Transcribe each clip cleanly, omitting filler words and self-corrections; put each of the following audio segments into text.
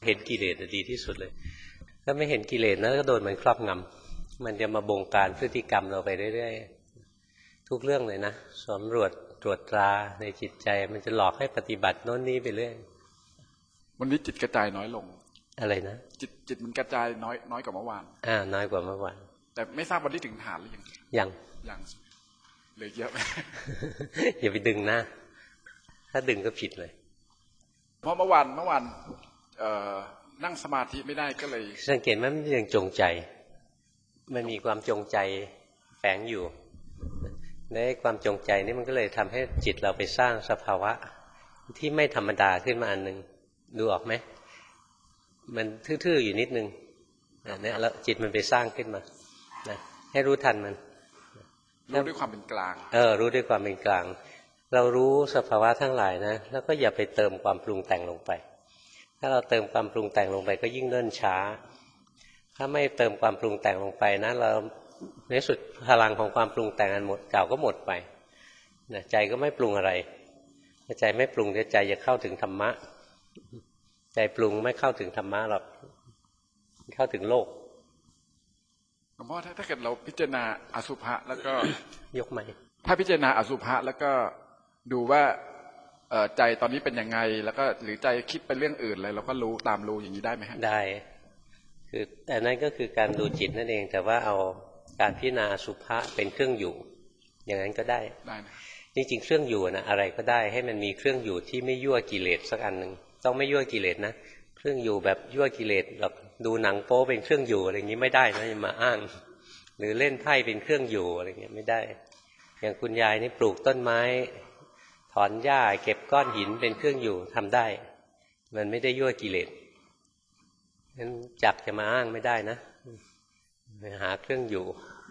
เห็นกิเลสดีที่สุดเลยถ้าไม่เห็นกิเลสนะก็โดนมันครอบงำมันจะมาบงการพฤติกรรมเราไปเรื่อยๆทุกเรื่องเลยนะสำรวจตรวจตราในจิตใจมันจะหลอกให้ปฏิบัติโน่นนี่ไปเรื่อยวันนี้จิตกระจายน้อยลงอะไรนะจิตมันกระจายน้อยกว่าเมื่อวานน้อยกว่าเมื่อวานแต่ไม่ทราบวันนี้ถึงฐานหรือยังเหลือเยอะไหมอย่าไปดึงนะถ้าดึงก็ผิดเลยเพราะเมื่อวานนั่งสมาธิไม่ได้ก็เลยสังเกตไหมมันยังจงใจมันมีความจงใจแฝงอยู่ในความจงใจนี่มันก็เลยทำให้จิตเราไปสร้างสภาวะที่ไม่ธรรมดาขึ้นมาอันหนึ่งดูออกไหมมันทื่อๆอยู่นิดนึงเนี่ยแล้วจิตมันไปสร้างขึ้นมานะให้รู้ทันมันรู้ด้วยความเป็นกลางรู้ด้วยความเป็นกลางเรารู้สภาวะทั้งหลายนะแล้วก็อย่าไปเติมความปรุงแต่งลงไปถ้าเราเติมความปรุงแต่งลงไปก็ยิ่งเนิ่นช้าถ้าไม่เติมความปรุงแต่งลงไปนะเราในสุดพลังของความปรุงแต่งอันหมดเก่าก็หมดไปนะใจก็ไม่ปรุงอะไรใจไม่ปรุงใจจะเข้าถึงธรรมะใจปรุงไม่เข้าถึงธรรมะหรอกเข้าถึงโลกเพราะถ้าเกิดเราพิจารณาอสุภะแล้วก็ยกใหม่ถ้าพิจารณาอสุภะแล้วก็ดูว่าใจตอนนี้เป็นยังไงแล้วก็หรือใจคิดไปเรื่องอื่นอะไรเราก็รู้ตามรู้อย่างนี้ได้ไหมฮะได้คือแต่นั่นก็คือการดูจิตนั่นเองแต่ว่าเอาการพิจารณาอสุภะเป็นเครื่องอยู่อย่างนั้นก็ได้นะจริงๆเครื่องอยู่นะอะไรก็ได้ให้มันมีเครื่องอยู่ที่ไม่ยั่วกิเลสสักอันหนึ่งต้องไม่ยั่วกิเลสนะเครื่องอยู่แบบยั่วกิเลสแบบดูหนังโป๊เป็นเครื่องอยู่อะไรอย่างนี้ไม่ได้นะอย่ามาอ้างหรือเล่นไพ่เป็นเครื่องอยู่อะไรเงี้ยไม่ได้อย่างคุณยายนี่ปลูกต้นไม้ถอนหญ้าเก็บก้อนหินเป็นเครื่องอยู่ทำได้มันไม่ได้ยั่วกิเลสงั้นจักจะมาอ้างไม่ได้นะไปหาเครื่องอยู่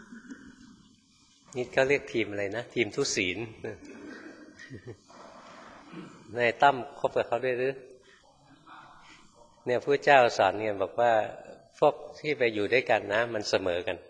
นี่เขาเรียกทีมอะไรนะทีมทุศีลนายตั้มคบกับเขาด้วยหรือเนี่ยพระเจ้าสอนเนี่ยบอกว่าพวกที่ไปอยู่ด้วยกันนะมันเสมอกัน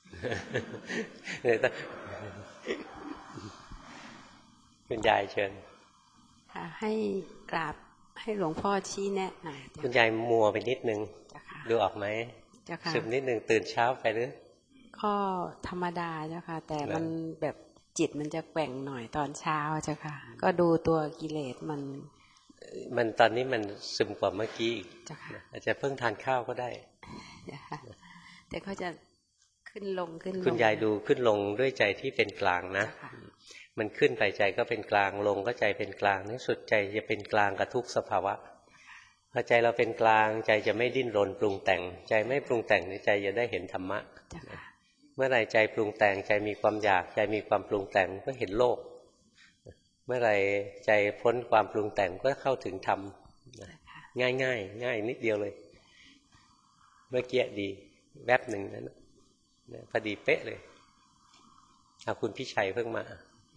คุณยายเชิญค่ะให้กราบให้หลวงพ่อชี้แนะหน่อยคุณยายมัวไปนิดนึงดูออกไหมซึมนิดนึงตื่นเช้าไปหรือก็ธรรมดาเจ้าค่ะแต่มันแบบจิตมันจะแกว่งหน่อยตอนเช้าเจ้าค่ะก็ดูตัวกิเลสมันตอนนี้มันซึมกว่าเมื่อกี้อาจจะเพิ่งทานข้าวก็ได้แต่เขาจะขึ้นลงคุณยายดูขึ้นลงด้วยใจที่เป็นกลางนะมันขึ้นไปใจก็เป็นกลางลงก็ใจเป็นกลางในสุดใจจะเป็นกลางกับทุกสภาวะพอใจเราเป็นกลางใจจะไม่ดิ้นรนปรุงแต่งใจไม่ปรุงแต่งในใจจะได้เห็นธรรมะเมื่อไรใจปรุงแต่งใจมีความอยากใจมีความปรุงแต่งก็เห็นโลกเมื่อไรใจพ้นความปรุงแต่งก็เข้าถึงธรรมง่ายนิดเดียวเลยเมื่อกี้ดีแวบหนึ่งนั้นพอดีเป๊ะเลยคุณพี่ชัยเพิ่งมา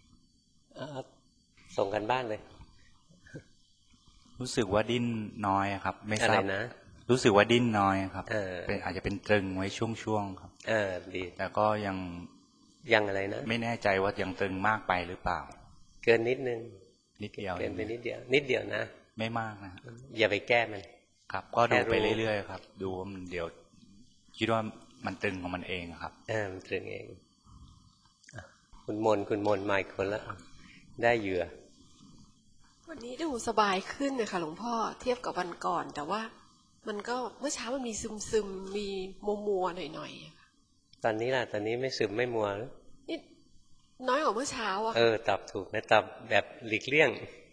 ส่งกันบ้านเลยรู้สึกว่าดิ้นน้อยครับไม่ทราบอะไรนะรู้สึกว่าดิ้นน้อยครับเป็นอาจจะเป็นตรึงไว้ช่วงๆครับดีแต่ก็ยังอะไรนะไม่แน่ใจว่ายังตรึงมากไปหรือเปล่าเกินนิดนึงนิดเดียวเกินไปนิดเดียวนะไม่มากนะอย่าไปแก้มันครับก็ดูไปเรื่อยๆครับดูว่ามันเดี๋ยวคิดว่ามันตรึงของมันเองครับมันตรึงเองคุณมนมาอีกคนละได้เหยื่อวันนี้ดูสบายขึ้นนะคะหลวงพ่อเทียบกับวันก่อนแต่ว่ามันก็เมื่อเช้ามันมีซึมมีมัวหน่อยตอนนี้ล่ะตอนนี้ไม่ซึมไม่มัวนี่น้อยกว่าเมื่อเช้าอะตอบถูกนะตอบแบบหลีกเลี่ยง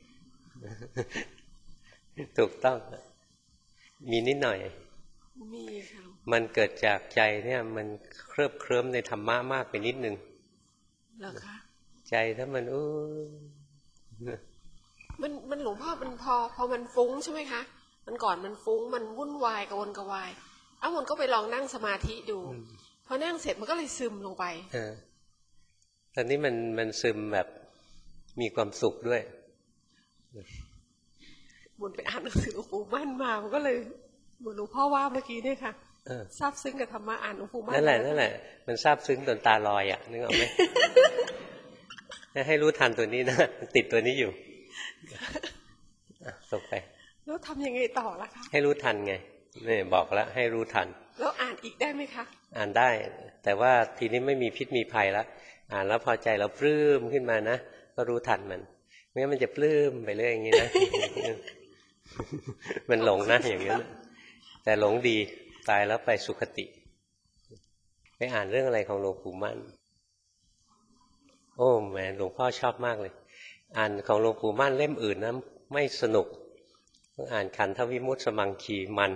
ถูกต้องมีนิดหน่อยมีค่ะมันเกิดจากใจเนี่ยมันเคลิบเคลิ้มในธรรมะมากไปนิดนึงเหรอคะใจถ้ามันมันหลวงพ่อมันพอมันฟุ้งใช่ไหมคะมันก่อนมันฟุ้งมันวุ่นวายกระวนกระวายมันก็ไปลองนั่งสมาธิดูพอนั่งเสร็จมันก็เลยซึมลงไปตอนนี้มันซึมแบบมีความสุขด้วยบุญไปอ่านหนังสือหลวงปู่มั่นมามันก็เลยเหมือนหลวงพ่อว่าเมื่อกี้เนี่ยค่ะซาบซึ้งกับธรรมะอ่านหลวงปู่มั่นนั่นแหละมันซาบซึ้งจนตาลอยนึกออกไหมให้รู้ทันตัวนี้นะติดตัวนี้อยู่ส่งไปแล้วทำยังไงต่อล่ะคะให้รู้ทันไงนี่บอกแล้วให้รู้ทันแล้วอ่านอีกได้ไหมคะอ่านได้ แต่ว่าทีนี้ไม่มีพิษมีภัยแล้วอ่านแล้วพอใจเราปลื้มขึ้นมานะก็รู้ทันมันไม่งั้นมันจะปลื้มไปเรื่อยอย่างนี้นะ มันหลงนะอย่างนี้นแต่หลงดีตายแล้วไปสุคติไปอ่านเรื่องอะไรของหลวงปู่มั่นโอ้แหมหลวงพ่อชอบมากเลยอ่านของหลวงปู่มั่นเล่มอื่นนะไม่สนุกต้องอ่านขันธวิมุตติสมังคีมัน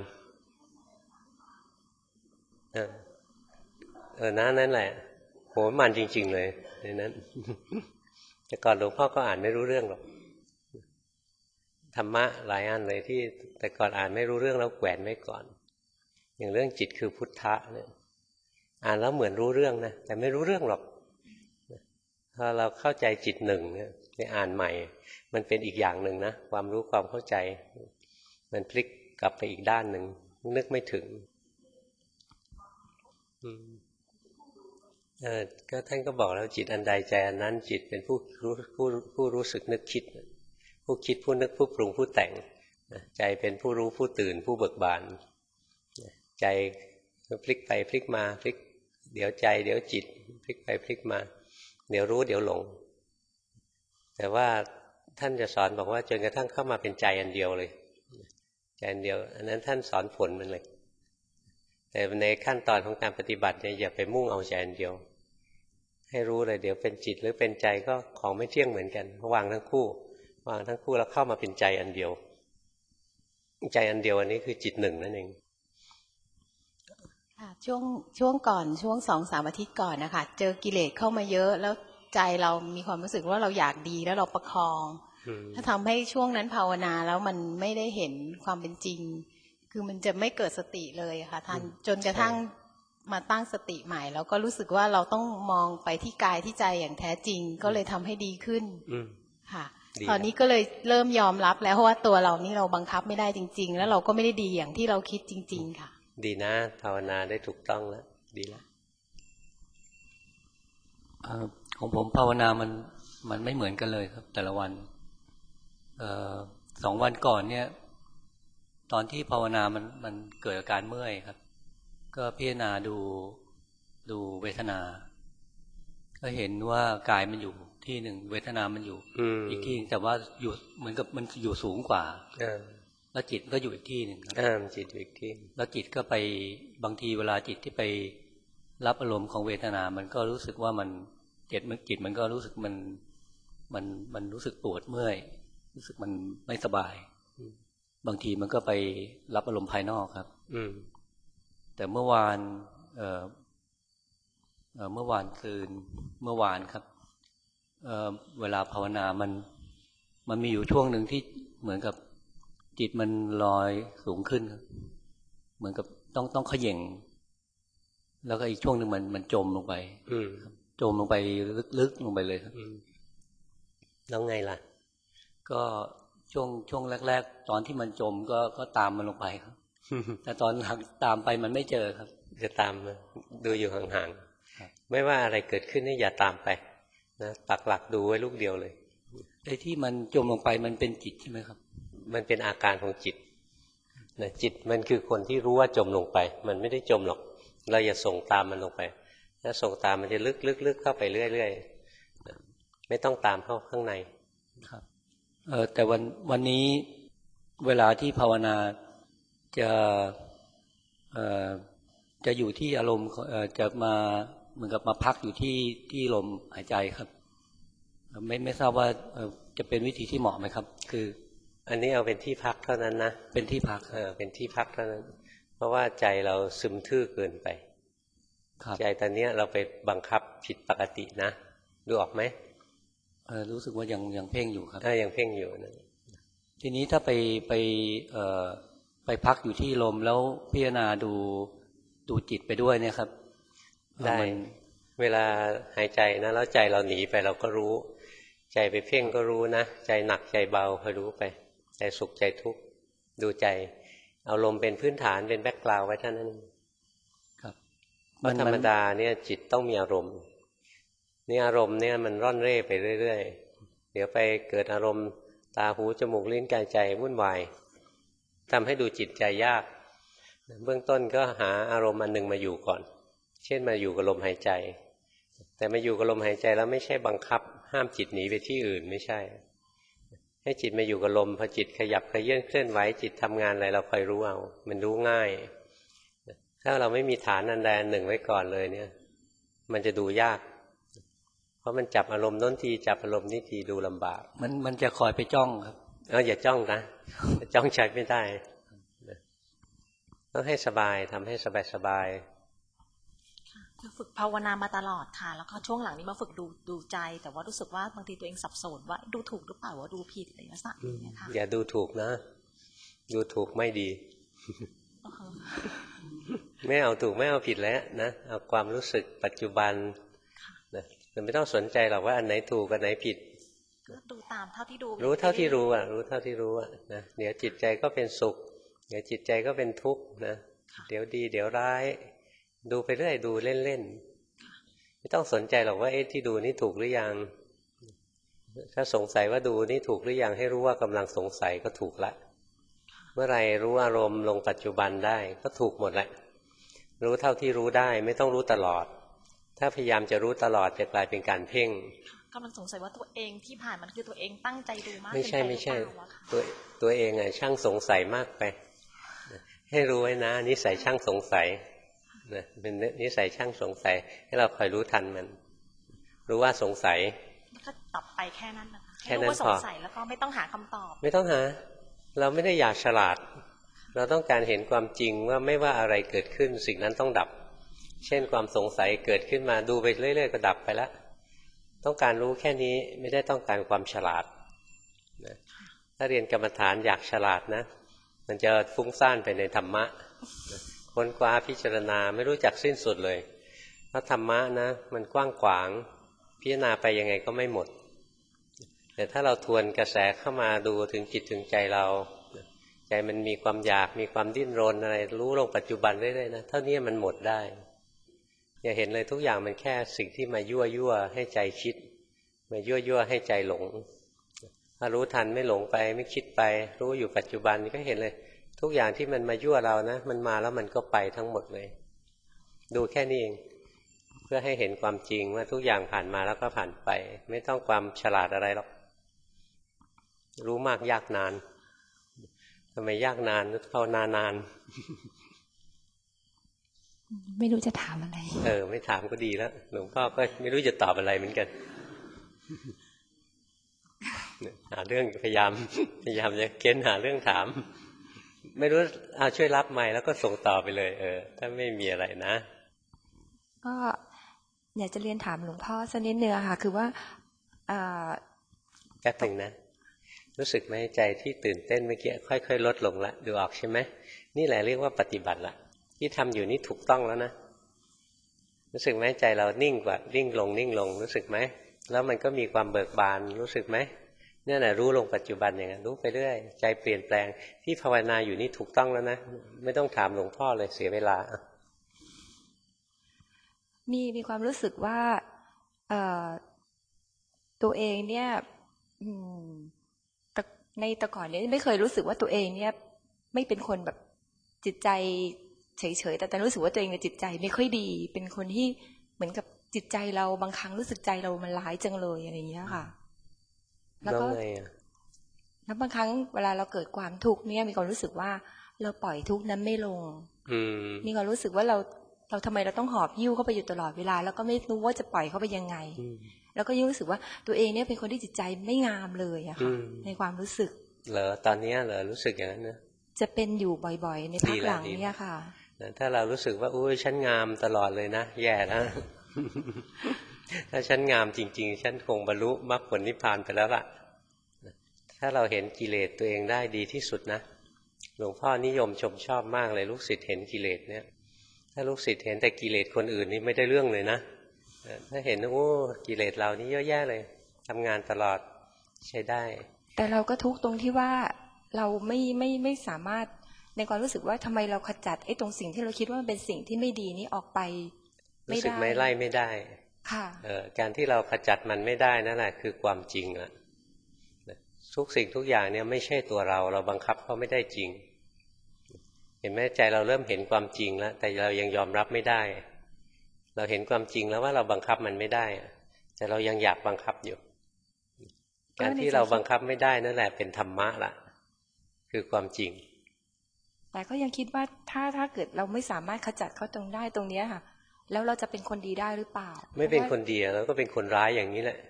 นั่นแหละโหมันจริงๆเลยในนั้น แต่ก่อนหลวงพ่อก็อ่านไม่รู้เรื่องหรอกธรรมะหลายอันเลยที่แต่ก่อนอ่านไม่รู้เรื่องแล้วแขวนไว้ก่อนอย่างเรื่องจิตคือพุทธะเนี่ยอ่านแล้วเหมือนรู้เรื่องนะแต่ไม่รู้เรื่องหรอกพอเราเข้าใจจิตหนึ่งเนี่ยไปอ่านใหม่มันเป็นอีกอย่างหนึ่งนะความรู้ความเข้าใจมันพลิกกลับไปอีกด้านหนึ่งนึกไม่ถึงก็ท่านก็บอกแล้วจิตอันใดใจอันนั้นจิตเป็นผู้รู้สึกนึกคิดผู้คิดผู้นึกผู้ปรุงผู้แต่งใจเป็นผู้รู้ผู้ตื่นผู้เบิกบานใจพลิกไปพลิกมาพลิกเดี๋ยวใจเดี๋ยวจิตพลิกไปพลิกมาเดี๋ยวรู้เดี๋ยวหลงแต่ว่าท่านจะสอนบอกว่าจนกระทั่งเข้ามาเป็นใจอันเดียวเลยใจอันเดียวอันนั้นท่านสอนผลมันเลยแต่ในขั้นตอนของการปฏิบัติเนี่ยอย่าไปมุ่งเอาใจอันเดียวให้รู้เลยเดี๋ยวเป็นจิตหรือเป็นใจก็ของไม่เที่ยงเหมือนกันวางทั้งคู่แล้วเข้ามาเป็นใจอันเดียวใจอันเดียวอันนี้คือจิตหนึ่งนั่นเองค่ะช่วงก่อนช่วง2-3 อาทิตย์ก่อนนะคะเจอกิเลสเข้ามาเยอะแล้วใจเรามีความรู้สึกว่าเราอยากดีแล้วเราประคองถ้าทำให้ช่วงนั้นภาวนาแล้วมันไม่ได้เห็นความเป็นจริงคือมันจะไม่เกิดสติเลยค่ะท่านจนกระทั่งมาตั้งสติใหม่แล้วก็รู้สึกว่าเราต้องมองไปที่กายที่ใจอย่างแท้จริงก็เลยทำให้ดีขึ้นค่ะตอนนี้ก็เลยเริ่มยอมรับแล้วเพราะว่าตัวเรานี่เราบังคับไม่ได้จริงๆแล้วเราก็ไม่ได้ดีอย่างที่เราคิดจริงๆค่ะดีนะภาวนาได้ถูกต้องแล้วดีแล้วของผมภาวนามันไม่เหมือนกันเลยครับแต่ละวัน2 วันก่อนเนี่ยตอนที่ภาวนามันเกิดอาการเมื่อยครับก็พิจารณาดูเวทนาก็เห็นว่ากายมันอยู่ที่หนึ่งเวทนามันอยู่อีกที่แต่ว่าอยู่เหมือนกับมันอยู่สูงกว่าแล้วจิตก็อยู่อีกที่หนึ่งครับจิตอยู่อีกที่แล้วจิตก็ไปบางทีเวลาจิตที่ไปรับอารมณ์ของเวทนามันก็รู้สึกว่ามันจิตมันก็รู้สึกมันรู้สึกปวดเมื่อยรู้สึกมันไม่สบายบางทีมันก็ไปรับอารมณ์ภายนอกครับแต่เมื่อวานครับเวลาภาวนามันมีอยู่ช่วงหนึ่งที่เหมือนกับจิตมันลอยสูงขึ้นเหมือนกับต้องเขย่งแล้วก็อีกช่วงหนึ่งมันจมลงไปจมลงไปลึกๆลงไปเลยครับแล้วไงล่ะก็ช่วงแรกๆตอนที่มันจมก็ตามมันลงไปครับ แต่ตอนหลังตามไปมันไม่เจอครับจะตามดูอยู่ห่างๆไม่ว่าอะไรเกิดขึ้นนี่อย่าตามไปนะปักหลักดูไว้ลูกเดียวเลยไอ้ที่มันจมลงไปมันเป็นจิตใช่ไหมครับมันเป็นอาการของจิตนะจิตมันคือคนที่รู้ว่าจมลงไปมันไม่ได้จมหรอกเราอย่าส่งตามมันลงไปถ้าส่งตามมันจะลึกเข้าไปเรื่อยๆไม่ต้องตามเข้าข้างในครับแต่วันนี้เวลาที่ภาวนาจะอยู่ที่อารมณ์จะมาเหมือนกับมาพักอยู่ที่ลมหายใจครับไม่ทราบว่าจะเป็นวิธีที่เหมาะไหมครับคืออันนี้เอาเป็นที่พักเท่านั้นนะเป็นที่พักเป็นที่พักเท่านั้นเพราะว่าใจเราซึมทื่อเกินไปใจตอนนี้เราไปบังคับผิดปกตินะดูออกไหมรู้สึกว่ายังเพ่งอยู่ครับยังเพ่งอยู่นะทีนี้ถ้าไปพักอยู่ที่ลมแล้วพิจารณาดูจิตไปด้วยเนี่ยครับได้เวลาหายใจนะแล้วใจเราหนีไปเราก็รู้ใจไปเพ่งก็รู้นะใจหนักใจเบาคอยรู้ไปใจสุขใจทุกข์ดูใจเอาลมเป็นพื้นฐานเป็นแบ็คกราวด์ไว้เท่านั้นครับธรรมดาเนี่ยจิตต้องมีอารมณ์นี่อารมณ์เนี่ยมันร่อนเร่ไปเรื่อยๆเดี๋ยวไปเกิดอารมณ์ตาหูจมูกลิ้นกายใจวุ่นวายทำให้ดูจิตใจยากเบื้องต้นก็หาอารมณ์อันหนึ่งมาอยู่ก่อนเช่นมาอยู่กับลมหายใจแต่มาอยู่กับลมหายใจแล้วไม่ใช่บังคับห้ามจิตหนีไปที่อื่นไม่ใช่ให้จิตมาอยู่กับลมพอจิตขยับขยื่นเคลื่อนไหวจิตทำงานอะไรเราคอยรู้เอามันรู้ง่ายถ้าเราไม่มีฐานอันใดอันหนึ่งไว้ก่อนเลยเนี่ยมันจะดูยากเพราะมันจับอารมณ์โน้นทีจับอารมณ์นี้ทีดูลำบากมันจะคอยไปจ้องครับอย่าจ้องนะจ้องใช้ไม่ได้ต้องให้สบายทำให้สบายฝึกภาวนามาตลอดค่ะแล้วก็ช่วงหลังนี้มาฝึกดูใจแต่ว่ารู้สึกว่าบางทีตัวเองสับสนว่าดูถูกหรือเปล่าว่าดูผิดอะไรลักษณะนี้ค่ะอย่าดูถูกนะดูถูกไม่ดีไม่เอาถูกไม่เอาผิดแล้วนะเอาความรู้สึกปัจจุบันนะไม่ต้องสนใจหรอกว่าอันไหนถูกอันไหนผิดก็ดูตามเท่าที่ดูรู้เท่าที่รู้รู้เท่าที่รู้นะเดี๋ยวจิตใจก็เป็นสุขเดี๋ยวจิตใจก็เป็นทุกข์นะเดี๋ยวดีเดี๋ยวร้ายดูไปเรื่อยดูเล่นๆไม่ต้องสนใจหรอกว่าที่ดูนี่ถูกหรือยังถ้าสงสัยว่าดูนี่ถูกหรือยังให้รู้ว่ากำลังสงสัยก็ถูกละเมื่อไรรู้อารมณ์ลงปัจจุบันได้ก็ถูกหมดแหละรู้เท่าที่รู้ได้ไม่ต้องรู้ตลอดถ้าพยายามจะรู้ตลอดจะกลายเป็นการเพ่งกำลังสงสัยว่าตัวเองที่ผ่านมันคือตัวเองตั้งใจดูมากไม่ใช่ตัวเองช่างสงสัยมากไปให้รู้ไว้นะนิสัยช่างสงสัยนะเป็นนิสัยช่างสงสัยให้เราคอยรู้ทันมันรู้ว่าสงสัยก็ตอบไปแค่นั้นนะคะแค่นั้นพอสงสัยแล้วก็ไม่ต้องหาคำตอบไม่ต้องหาเราไม่ได้อยากฉลาดเราต้องการเห็นความจริงว่าไม่ว่าอะไรเกิดขึ้นสิ่งนั้นต้องดับเช่นความสงสัยเกิดขึ้นมาดูไปเรื่อยๆก็ดับไปแล้วต้องการรู้แค่นี้ไม่ได้ต้องการความฉลาดนะถ้าเรียนกรรมฐานอยากฉลาดนะมันจะฟุ้งซ่านไปในธรรมะค้นคว้าพิจารณาไม่รู้จักสิ้นสุดเลยเพราะธรรมะนะมันกว้างขวางพิจารณาไปยังไงก็ไม่หมดแต่ถ้าเราทวนกระแสเข้ามาดูถึงจิตถึงใจเราใจมันมีความอยากมีความดิ้นรนอะไรรู้ลงปัจจุบันเรื่อยๆนะเท่านี้มันหมดได้อย่าเห็นเลยทุกอย่างมันแค่สิ่งที่มายั่วให้ใจคิดมายั่วให้ใจหลงถ้ารู้ทันไม่หลงไปไม่คิดไปรู้อยู่ปัจจุบันก็เห็นเลยทุกอย่างที่มันมายั่วเรานะมันมาแล้วมันก็ไปทั้งหมดเลยดูแค่นี้เองเพื่อให้เห็นความจริงว่าทุกอย่างผ่านมาแล้วก็ผ่านไปไม่ต้องความฉลาดอะไรหรอกรู้มากยากนานทำไมยากนานภาวนานานไม่รู้จะถามอะไรไม่ถามก็ดีแล้วหลวงพ่อก็ไม่รู้จะตอบอะไรเหมือนกันหาเรื่องพยายามจะเค้นหาเรื่องถามไม่รู้ช่วยรับไมค์แล้วก็ส่งต่อไปเลยถ้าไม่มีอะไรนะก็อยากจะเรียนถามหลวงพ่อสักนิดนึงค่ะคือว่าแป๊บนึงนะรู้สึกไหมใจที่ตื่นเต้นเมื่อกี้ค่อยๆลดลงละดูออกใช่ไหมนี่แหละเรียกว่าปฏิบัติละที่ทำอยู่นี่ถูกต้องแล้วนะรู้สึกไหมใจเรานิ่งกว่านิ่งลงรู้สึกไหมแล้วมันก็มีความเบิกบานรู้สึกไหมเนี่ยนะรู้ลงปัจจุบันอย่างนั้นรู้ไปเรื่อยใจเปลี่ยนแปลงที่ภาวนาอยู่นี่ถูกต้องแล้วนะไม่ต้องถามหลวงพ่อเลยเสียเวลามีความรู้สึกว่าตัวเองเนี่ยในแต่ก่อนเนี่ยไม่เคยรู้สึกว่าตัวเองเนี่ยไม่เป็นคนแบบจิตใจเฉยๆแต่รู้สึกว่าตัวเองจิตใจไม่ค่อยดีเป็นคนที่เหมือนกับจิตใจเราบางครั้งรู้สึกใจเรามันร้ายจังเลยอะไรอย่างเงี้ยค่ะแล้วก็แล้วบางครั้งเวลาเราเกิดความทุกข์เนี่ยมีความรู้สึกว่าเราปล่อยทุกข์นั้นไม่ลงมีความรู้สึกว่าเราทำไมเราต้องหอบหิ้วเข้าไปอยู่ตลอดเวลาแล้วก็ไม่รู้ว่าจะปล่อยเข้าไปยังไงแล้วก็ยิ่งรู้สึกว่าตัวเองเนี่ยเป็นคนที่จิตใจไม่งามเลยอะค่ะในความรู้สึกเหรอตอนนี้เหรอรู้สึกอย่างนั้นนะจะเป็นอยู่บ่อยๆในภาคหลังเนี่ยค่ะถ้าเรารู้สึกว่าอุ้ยฉันงามตลอดเลยนะแย่แล้ว ถ้าฉันงามจริงๆฉันคงบรรลุมรรคผลนิพพานไปแล้วล่ะถ้าเราเห็นกิเลสตัวเองได้ดีที่สุดนะหลวงพ่อนิยมชมชอบมากเลยลูกศิษย์เห็นกิเลสเนี่ยถ้าลูกศิษย์เห็นแต่กิเลสคนอื่นนี่ไม่ได้เรื่องเลยนะถ้าเห็นโอ้กิเลสเรานี่เยอะแยะเลยทำงานตลอดใช้ได้แต่เราก็ทุกข์ตรงที่ว่าเราไม่สามารถในความรู้สึกว่าทำไมเราขจัดไอ้ตรงสิ่งที่เราคิดว่ามันเป็นสิ่งที่ไม่ดีนี้ออกไปไม่ได้รู้สึกไม่ไล่ไม่ได้ค่ะการที่เราขจัดมันไม่ได้นั่นแหละคือความจริงทุกสิ่งทุกอย่างเนี่ยไม่ใช่ตัวเราบังคับเขาไม่ได้จริงเห็นไหมใจเราเริ่มเห็นความจริงแล้วแต่เรายังยอมรับไม่ได้เราเห็นความจริงแล้วว่าเราบังคับมันไม่ได้แต่เรายังอยากบังคับอยู่การที่เราบังคับไม่ได้นั่นแหละเป็นธรรมะละคือความจริงแต่ก็ยังคิดว่าถ้าเกิดเราไม่สามารถขจัดเขาตรงได้ตรงเนี้ยค่ะแล้วเราจะเป็นคนดีได้หรือเปล่าไม่เป็นคนดีเราก็เป็นคนร้ายอย่างนี้แหละ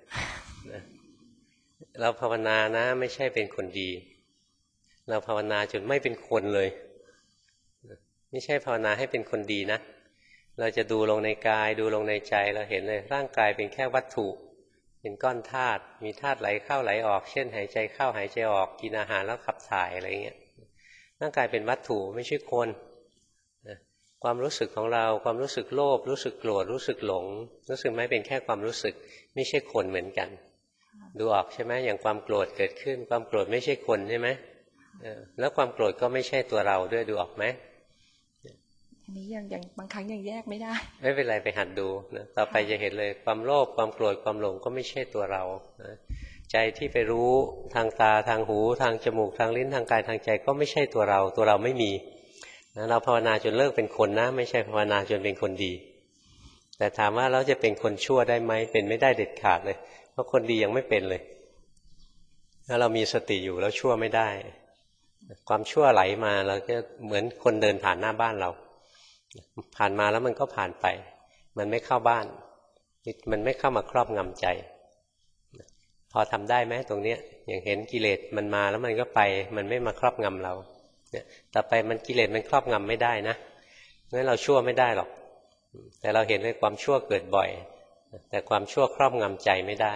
เราภาวนานะไม่ใช่เป็นคนดีเราภาวนาจนไม่เป็นคนเลยไม่ใช่ภาวนาให้เป็นคนดีนะเราจะดูลงในกายดูลงในใจเราเห็นเลยร่างกายเป็นแค่วัตถุเป็นก้อนธาตุมีธาตุไหลเข้าไหลออกเช่นหายใจเข้าหายใจออกกินอาหารแล้วขับถ่ายอะไรเงี้ยร่างกายเป็นวัตถุไม่ใช่คนความรู้สึกของเราความรู้สึกโลภรู้สึกโกรธรู้สึกหลงรู้สึกไหมเป็นแค่ความรู้สึกไม่ใช่คนเหมือนกันดูออกใช่ไหมอย่างความโกรธเกิดขึ้นความโกรธไม่ใช่คนใช่ไหมแล้วความโกรธก็ไม่ใช่ตัวเราด้วยดูออกไหมอันนี้ยังบางครั้งยังแยกไม่ได้ไม่เป็นไรไปหัดดูนะต่อไปจะเห็นเลยความโลภความโกรธความหลงก็ไม่ใช่ตัวเรานะใจที่ไปรู้ทางตาทางหูทางจมูกทางลิ้นทางกายทางใจก็ไม่ใช่ตัวเราไม่มีนะเราภาวนาจนเลิกเป็นคนนะไม่ใช่ภาวนาจนเป็นคนดีแต่ถามว่าเราจะเป็นคนชั่วได้ไหมเป็นไม่ได้เด็ดขาดเลยเพราะคนดียังไม่เป็นเลยถ้าเรามีสติอยู่แล้วชั่วไม่ได้ความชั่วไหลมาเราจะเหมือนคนเดินผ่านหน้าบ้านเราผ่านมาแล้วมันก็ผ่านไปมันไม่เข้าบ้านมันไม่เข้ามาครอบงำใจพอทำได้ไหมตรงเนี้ยอย่างเห็นกิเลสมันมาแล้วมันก็ไปมันไม่มาครอบงำเราเนี่ยต่อไปมันกิเลสมันครอบงำไม่ได้นะงั้นเราชั่วไม่ได้หรอกแต่เราเห็นเลยความชั่วเกิดบ่อยแต่ความชั่วครอบงำใจไม่ได้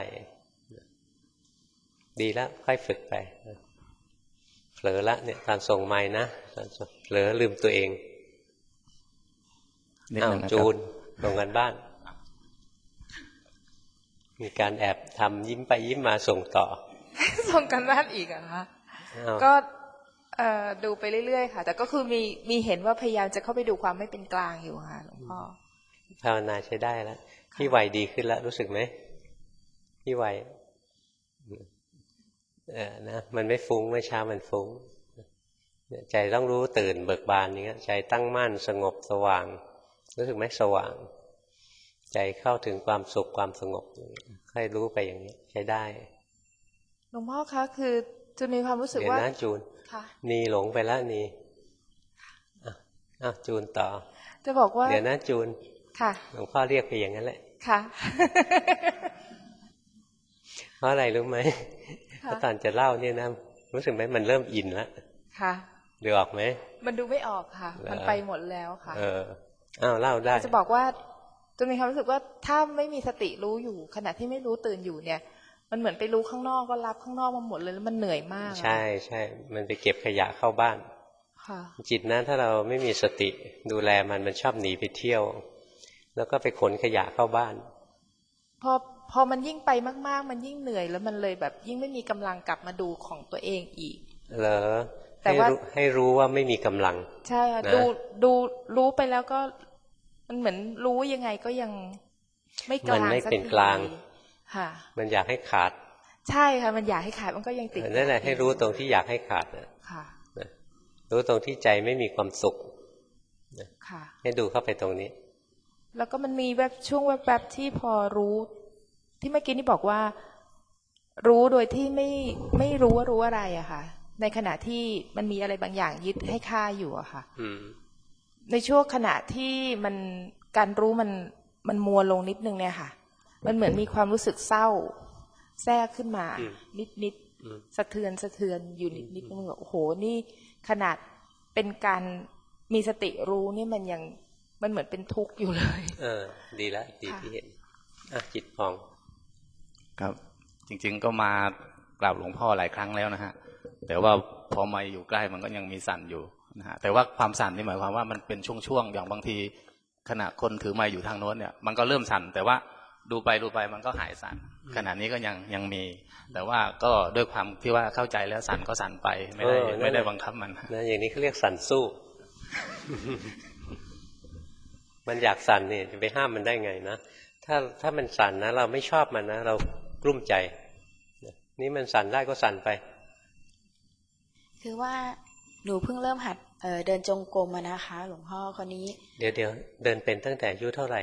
ดีแล้วค่อยฝึกไปเผลอละเนี่ยการส่งไม้นะเผลอลืมตัวเองจูนลงกันบ้านมีการแอบทำยิ้มไปยิ้มมาส่งต่อส่งกันบ้านอีกอะคะก็ดูไปเรื่อยๆค่ะแต่ก็คือมีเห็นว่าพยายามจะเข้าไปดูความไม่เป็นกลางอยู่ค่ะหลวงพ่อภาวนาใช้ได้แล้วพี่ไหวดีขึ้นแล้วรู้สึกไหมพี่ไหวนะมันไม่ฟุ้งเมื่อเช้ามันฟุ้งใจต้องรู้ตื่นเบิกบานอย่างเงี้ยใจตั้งมั่นสงบสว่างรู้สึกไหมสว่างใจเข้าถึงความสุขความสงบค่อยรู้ไปอย่างนี้ใช้ได้หลวงพ่อคะคือจะมีความรู้สึกว่าเดี๋ยวนะจูนนีหลงไปแล้วนีจูนต่อจะบอกว่าเดี๋ยวนะจูนค่ะหลวงพ่อเรียกไปอย่างนั้นแหละค่ะเพราะอะไรรู้ไหมเพราะตอนจะเล่าเนี่ยนะรู้สึกไหมมันเริ่มอินแล้วค่ะดูออกไหมมันดูไม่ออกค่ะมันไปหมดแล้วค่ะเล่าได้จะบอกว่าจะมีความรู้สึกว่าถ้าไม่มีสติรู้อยู่ขณะที่ไม่รู้ตื่นอยู่เนี่ยมันเหมือนไปรู้ข้างนอกก็รับข้างนอกมาหมดเลยแล้วมันเหนื่อยมากใช่ใช่มันไปเก็บขยะเข้าบ้านจิตนะถ้าเราไม่มีสติดูแลมันชอบหนีไปเที่ยวแล้วก็ไปขนขยะเข้าบ้านพอมันยิ่งไปมากๆมันยิ่งเหนื่อยแล้วมันเลยแบบยิ่งไม่มีกำลังกลับมาดูของตัวเองอีกเหรอแต่ว่าให้รู้ว่าไม่มีกำลังใช่ค่ะดูรู้ไปแล้วก็มันเหมือนรู้ยังไงก็ยังไม่กลางมันไม่เป็นกลางค่ะมันอยากให้ขาดใช่ค่ะมันอยากให้ขาดมันก็ยังติดนั่นแหละให้รู้ตรงที่อยากให้ขาดค่ะรู้ตรงที่ใจไม่มีความสุขค่ะให้ดูเข้าไปตรงนี้แล้วก็มันมีช่วงแวบที่พอรู้ที่เมื่อกี้นี่บอกว่ารู้โดยที่ไม่รู้ว่ารู้อะไรอะค่ะในขณะที่มันมีอะไรบางอย่างยึดให้ค่าอยู่อะค่ะในช่วงขณะที่มันการรู้มันมัวลงนิดนึงเนี่ยค่ะมันเหมือนมีความรู้สึกเศร้าแทรกขึ้นมานิดสะเทือนอยู่นิดนึงแบบโอ้โหนี่ขนาดเป็นการมีสติรู้นี่มันเหมือนเป็นทุกข์อยู่เลยดีแล้วดีที่เห็นจิตพองครับจริงๆก็มากราบหลวงพ่อหลายครั้งแล้วนะฮะแต่ว่าพอมาอยู่ใกล้มันก็ยังมีสั่นอยู่นะฮะแต่ว่าความสั่นนี่หมายความว่ามันเป็นช่วงๆอย่างบางทีขณะคนถือไม้อยู่ทางโน้นเนี่ยมันก็เริ่มสั่นแต่ว่าดูไปมันก็หายสั่นขณะนี้ก็ยังมีแต่ว่าก็ด้วยความที่ว่าเข้าใจแล้วสั่นก็สั่นไปไม่ได้บังคับมันนะอย่างนี้เขาเรียกสั่นสู้ มันอยากสั่นนี่จะไปห้ามมันได้ไงนะถ้ามันสั่นนะเราไม่ชอบมันนะเรากลุ้มใจนี่มันสั่นได้ก็สั่นไปคือว่าหนูเพิ่งเริ่มหัดเดินจงกรมมานะคะ หลวงพ่อคนนี้เดี๋ยวเดินเป็นตั้งแต่อายุเท่าไหร่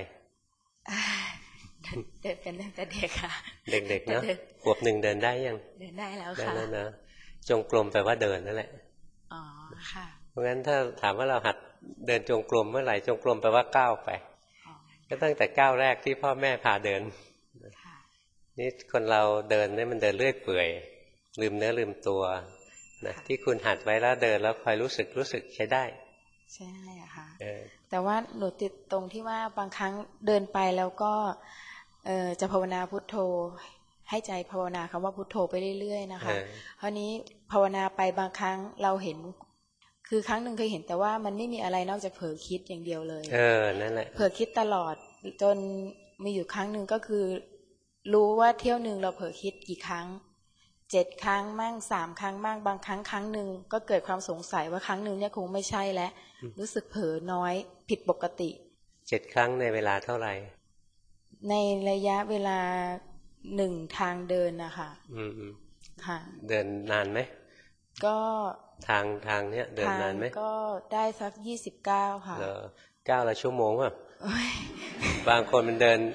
เดินเป็นตั้งแต่เด็กค่ะเด็กๆเนาะขวบหนึ่งเดินได้ยังเดินได้แล้วค่ะได้แล้วนะจงกรมแปลว่าเดินนั่นแหละอ๋อค่ะเพราะงั้นถ้าถามว่าเราหัดเดินจงกรมเมื่อไหร่จงกรมแปลว่าก้าวไปก็ตั้งแต่ก้าวแรกที่พ่อแม่พาเดินนี่คนเราเดินเนี่ยมันเดินเรื่อยเปื่อยลืมเนื้อลืมตัวนะที่คุณหัดไว้แล้วเดินแล้วคอยรู้สึกใช้ได้ใช่ค่ะแต่ว่าหนูติดตรงที่ว่าบางครั้งเดินไปแล้วก็จะภาวนาพุทโธให้ใจภาวนาคำว่าพุทโธไปเรื่อยๆนะคะคราวนี้ภาวนาไปบางครั้งเราเห็นคือครั้งหนึ่งเคยเห็นแต่ว่ามันไม่มีอะไรนอกจากเผลอคิดอย่างเดียวเลยนั่นแหละเผลอคิดตลอดจนมีอยู่ครั้งหนึ่งก็คือรู้ว่าเที่ยวหนึ่งเราเผลอคิดกี่ครั้ง7 ครั้งมั่ง3 ครั้งมั่งบางครั้งหนึ่งก็เกิดความสงสัยว่าครั้งหนึ่งเนี่ยคงไม่ใช่แล้วรู้สึกเผลอน้อยผิดปกติ 7 ครั้งในเวลาเท่าไหร่ในระยะเวลา1 ทางเดินนะคะค่ะเดินนานไหมก็ทางเนี้ยเดินนานไหมก็ได้สัก29ค่ะ 9 ละชั่วโมงอ่ะบางคนมันเดิน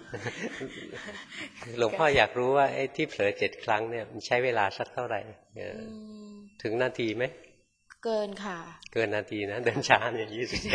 หลวงพ่ออยากรู้ว่าไอ้ที่เผลอ7 ครั้งเนี่ยมันใช้เวลาสักเท่าไหร่ถึงนาทีไหมเกินค่ะเกินนาทีนะเดินช้าเนี่ย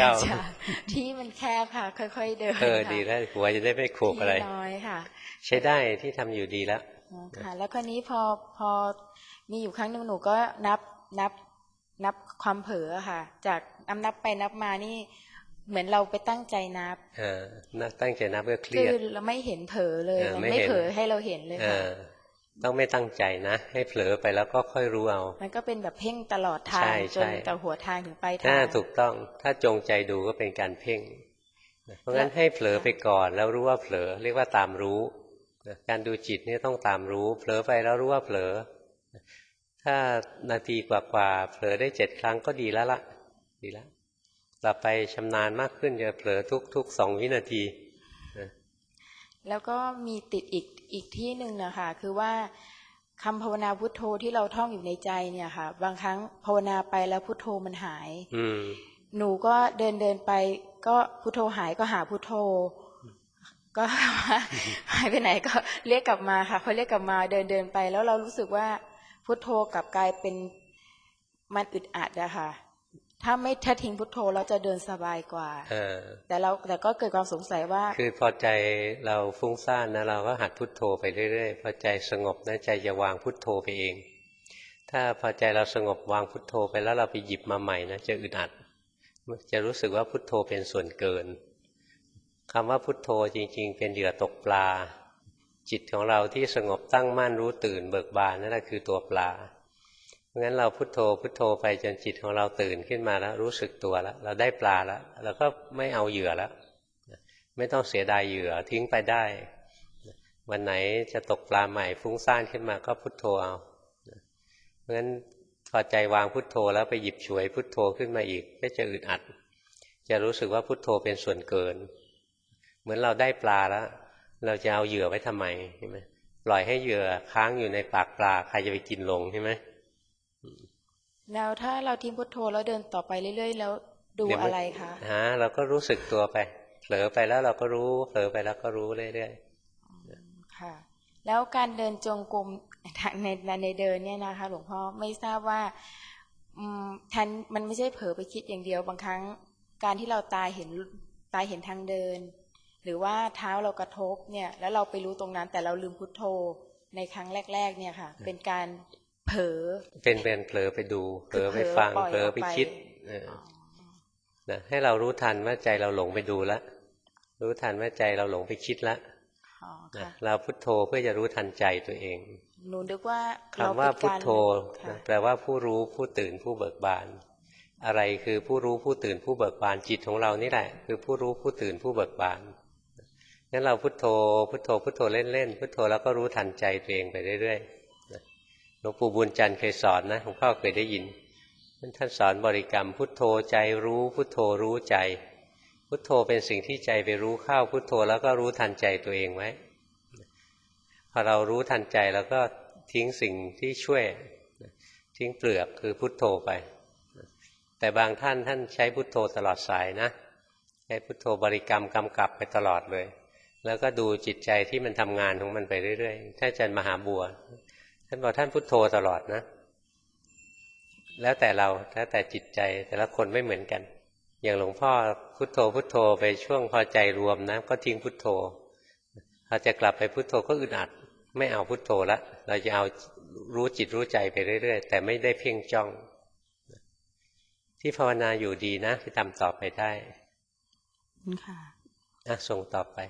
29ที่มันแคบค่ะค่อยๆเดินดีแล้วหัวจะได้ไม่โขกอะไรน้อยค่ะใช้ได้ที่ทำอยู่ดีแล้วค่ะแล้วคราวนี้พอมีอยู่ครั้งนึงหนูก็นับความเผลอค่ะจากนับไปนับมานี่เหมือนเราไปตั้งใจนับตั้งใจนับก็เครียดคือเราไม่เห็นเผลอเลยมันไม่เผลอให้เราเห็นเลยค่ะต้องไม่ตั้งใจนะให้เผลอไปแล้วก็ค่อยรู้เอามันก็เป็นแบบเพ่งตลอดทางจนแต่หัวทางถึงปลายทางถูกต้องถ้าจงใจดูก็เป็นการเพ่งเพราะงั้นให้เผลอไปก่อนแล้วรู้ว่าเผลอเรียกว่าตามรู้การดูจิตนี่ต้องตามรู้เผลอไปแล้วรู้ว่าเผลอถ้านาทีกว่าเผลอได้7 ครั้งก็ดีแล้วล่ะดีแล้วต่อไปชำนาญมากขึ้นจะเผลอทุก2 วินาทีแล้วก็มีติดอีกที่หนึ่งนะคะคือว่าคำภาวนาพุทโธที่เราท่องอยู่ในใจเนี่ยค่ะบางครั้งภาวนาไปแล้วพุทโธมันหายหนูก็เดินไปก็พุทโธหายก็หาพุทโธก็หายไปไหนก็เรียกกลับมาค่ะพอเรียกกลับมาเดินไปแล้วเรารู้สึกว่าพุทโธกลับกลายเป็นมันอึดอัดอะค่ะถ้าทิ้งพุทโธเราจะเดินสบายกว่าแต่ก็เกิดความสงสัยว่าคือพอใจเราฟุ้งซ่านนะเราก็หัดพุทโธไปเรื่อยๆพอใจสงบนะใจจะวางพุทโธไปเองถ้าพอใจเราสงบวางพุทโธไปแล้วเราไปหยิบมาใหม่นะจะอึดอัดจะรู้สึกว่าพุทโธเป็นส่วนเกินคำว่าพุทโธจริงๆเป็นเหยื่อตกปลาจิตของเราที่สงบตั้งมั่นรู้ตื่นเบิกบานนั่นแหละคือตัวปลาเพราะงั้นเราพุทโธไปจนจิตของเราตื่นขึ้นมาแล้วรู้สึกตัวแล้วเราได้ปลาแล้วเราก็ไม่เอาเหยื่อแล้วไม่ต้องเสียดายเหยื่อทิ้งไปได้วันไหนจะตกปลาใหม่ฟุ้งซ่านขึ้นมาก็พุทโธเอาเพราะงั้นพอใจวางพุทโธแล้วไปหยิบฉวยพุทโธขึ้นมาอีกก็จะอึดอัดจะรู้สึกว่าพุทโธเป็นส่วนเกินเหมือนเราได้ปลาแล้วเราจะเอาเหยื่อไว้ทำไมใช่ไหมปล่อยให้เหยื่อค้างอยู่ในปากปลาใครจะไปกินลงใช่ไหมแล้วถ้าเราทิ้งพุทโธแล้วเดินต่อไปเรื่อยๆแล้วดูอะไรคะเราก็รู้สึกตัวไปเผลอไปแล้วเราก็รู้เผลอไปแล้วก็รู้เรื่อยๆค่ะแล้วการเดินจงกรมในเดินเนี่ยนะคะหลวงพ่อไม่ทราบว่าทันมันไม่ใช่เผลอไปคิดอย่างเดียวบางครั้งการที่เราตาเห็นทางเดินหรือว่าเท้าเรากระทบเนี่ยแล้วเราไปรู้ตรงนั้นแต่เราลืมพุทโธในครั้งแรกๆเนี่ยค่ะเป็นการเผลอเป็นเผลอไปดูเผลอไปฟังเผลอไปคิดนะให้เรารู้ทันว่าใจเราหลงไปดูแล้วรู้ทันว่าใจเราหลงไปคิดแล้วเราพุทโธเพื่อจะรู้ทันใจตัวเองหนูนึกว่าคำว่าพุทโธแปลว่าผู้รู้ผู้ตื่นผู้เบิกบานอะไรคือผู้รู้ผู้ตื่นผู้เบิกบานจิตของเรานี่แหละคือผู้รู้ผู้ตื่นผู้เบิกบานงั้นเราพุทโธเล่นๆพุทโธแล้วก็รู้ทันใจตัวเองไปเรื่อยๆหลวงปู่บุญจันทร์เคยสอนนะหลวงพ่อเคยได้ยินท่านสอนบริกรรมพุทโธใจรู้พุทโธรู้ใจพุทโธเป็นสิ่งที่ใจไปรู้เข้าพุทโธแล้วก็รู้ทันใจตัวเองไว้พอเรารู้ทันใจแล้วก็ทิ้งสิ่งที่ช่วยทิ้งเปลือกคือพุทโธไปแต่บางท่านใช้พุทโธตลอดสายนะใช้พุทโธบริกรรมกำกับไปตลอดเลยแล้วก็ดูจิตใจที่มันทำงานของมันไปเรื่อยๆท่านอาจารย์มหาบัวท่านบอกท่านพุทโธตลอดนะแล้วแต่เราแล้วแต่จิตใจแต่ละคนไม่เหมือนกันอย่างหลวงพ่อพุทโธพุทโธไปช่วงพอใจรวมนะก็ทิ้งพุทโธพอจะกลับไปพุทโธก็อึดอัดไม่เอาพุทโธละเราจะเอารู้จิตรู้ใจไปเรื่อยๆแต่ไม่ได้เพ่งจ้องที่ภาวนาอยู่ดีนะที่ทำต่อไปได้ค่ะส่งต่อไป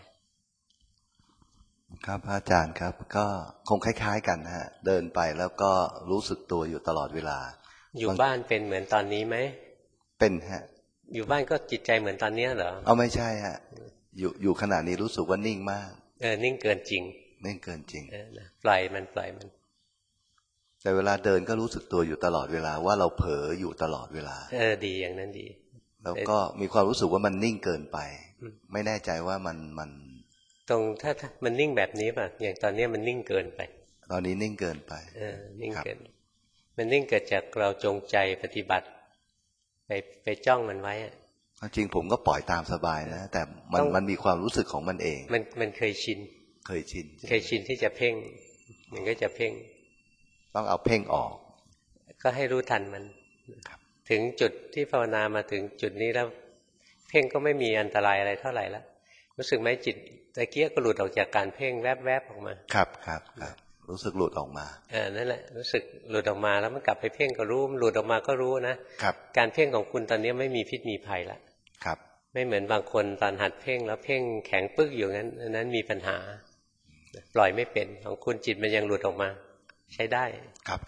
ครับอาจารย์ครับก็คงคล้ายๆกันนะฮะเดินไปแล้วก็รู้สึกตัวอยู่ตลอดเวลาอยู่บ้านเป็นเหมือนตอนนี้ไหมเป็นฮะอยู่บ้านก็จิตใจเหมือนตอนนี้เหรอเอาไม่ใช่ฮะอยู่ขณะนี้รู้สึกว่านิ่งมากนิ่งเกินจริงนิ่งเกินจริงปล่อยมันแต่เวลาเดินก็รู้สึกตัวอยู่ตลอดเวลาว่าเราเผลออยู่ตลอดเวลาดีอย่างนั้นดีแล้วก็มีความรู้สึกว่ามันนิ่งเกินไปไม่แน่ใจว่ามันตรงถ้ามันนิ่งแบบนี้ป่ะอย่างตอนนี้มันนิ่งเกินไปตอนนี้นิ่งเกินไปนิ่งเกินมันนิ่งเกิดจากเราจงใจปฏิบัติไปจ้องมันไว้จริงผมก็ปล่อยตามสบายนะแต่มันมีความรู้สึกของมันเองมันเคยชินที่จะเพ่งมันก็จะเพ่งต้องเอาเพ่งออกก็ให้รู้ทันมันถึงจุดที่ภาวนามาถึงจุดนี้แล้วเพ่งก็ไม่มีอันตรายอะไรเท่าไหร่แล้วรู้สึกไหมจิตตะเกียก็หลุดออกจากการเพ่งแวบๆออกมาครับรู้สึกหลุดออกมานั่นแหละรู้สึกหลุดออกมาแล้วมันกลับไปเพ่งก็รู้หลุดออกมาก็รู้นะครับการเพ่งของคุณตอนนี้ไม่มีพิษมีภัยละครับไม่เหมือนบางคนตอนหัดเพ่งแล้วเพ่งแข็งปึ๊กอยู่งั้นนั้นมีปัญหาปล่อยไม่เป็นของคุณจิตมันยังหลุดออกมาใช้ได้ครับ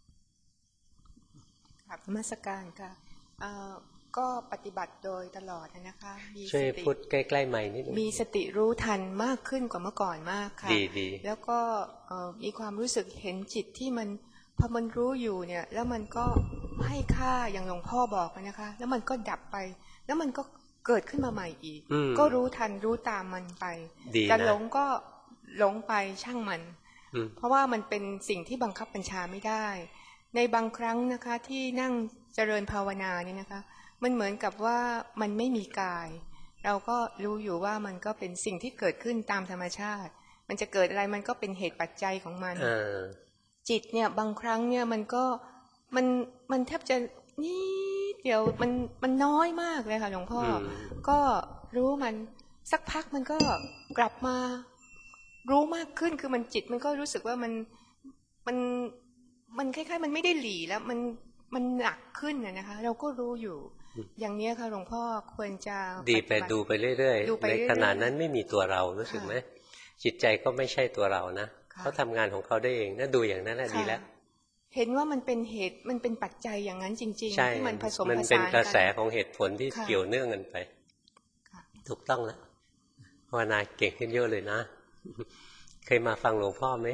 นมัสการค่ะก็ปฏิบัติโดยตลอดนะคะช่วยพูดใกล้ๆไมค์นิดนึงมีสติรู้ทันมากขึ้นกว่าเมื่อก่อนมากค่ะดีแล้วก็มีความรู้สึกเห็นจิตที่มันพอมันรู้อยู่เนี่ยแล้วมันก็ให้ค่าอย่างหลวงพ่อบอกนะคะแล้วมันก็ดับไปแล้วมันก็เกิดขึ้นมาใหม่อีกก็รู้ทันรู้ตามมันไปจะหลงก็หลงไปช่างมันเพราะว่ามันเป็นสิ่งที่บังคับบัญชาไม่ได้ในบางครั้งนะคะที่นั่งเจริญภาวนาเนี่ยนะคะมันเหมือนกับว่ามันไม่มีกายเราก็รู้อยู่ว่ามันก็เป็นสิ่งที่เกิดขึ้นตามธรรมชาติมันจะเกิดอะไรมันก็เป็นเหตุปัจจัยของมันจิตเนี่ยบางครั้งเนี่ยมันก็มันแทบจะนิดเดียวมันน้อยมากเลยค่ะหลวงพ่อก็รู้มันสักพักมันก็กลับมารู้มากขึ้นคือมันจิตมันก็รู้สึกว่ามันคล้ายๆมันไม่ได้หลีแล้วมันหนักขึ้นนะคะเราก็รู้อยู่อย่างนี้ค่ะหลวงพ่อควรจะดีไปดูไปเรื่อยๆในขณะนั้นไม่มีตัวเรารู้สึกไหมจิตใจก็ไม่ใช่ตัวเรานะเขาทำงานของเขาได้เองนะดูอย่างนั้นแหละดีแล้วเห็นว่ามันเป็นเหตุมันเป็นปัจจัยอย่างนั้นจริงๆที่มันผสมผสานกันมันเป็นกระแสของเหตุผลที่เกี่ยวเนื่องกันไปถูกต้องแล้วภาวนาเก่งขึ้นเยอะเลยนะเคยมาฟังหลวงพ่อไหม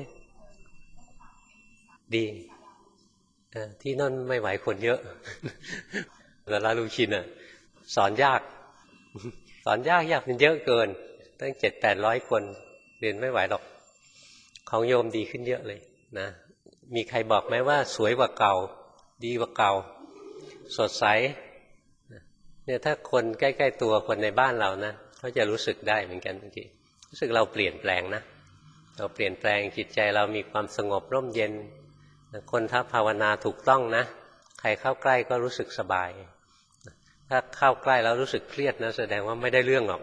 ดีที่นั่นไม่ไหวคนเยอะแล้วลูกชินสอนยากมันเยอะเกินตั้ง700-800 คนเรียนไม่ไหวหรอกของโยมดีขึ้นเยอะเลยนะมีใครบอกไหมว่าสวยกว่าเก่าดีกว่าเก่าสดใสเนี่ยถ้าคนใกล้ๆตัวคนในบ้านเรานะเขาจะรู้สึกได้เหมือนกันบางทีรู้สึกเราเปลี่ยนแปลงนะเราเปลี่ยนแปลงจิตใจเรามีความสงบร่มเย็นคนถ้าภาวนาถูกต้องนะใครเข้าใกล้ก็รู้สึกสบายถ้าเข้าใกล้แล้วรู้สึกเครียดนะแสดงว่าไม่ได้เรื่องหรอก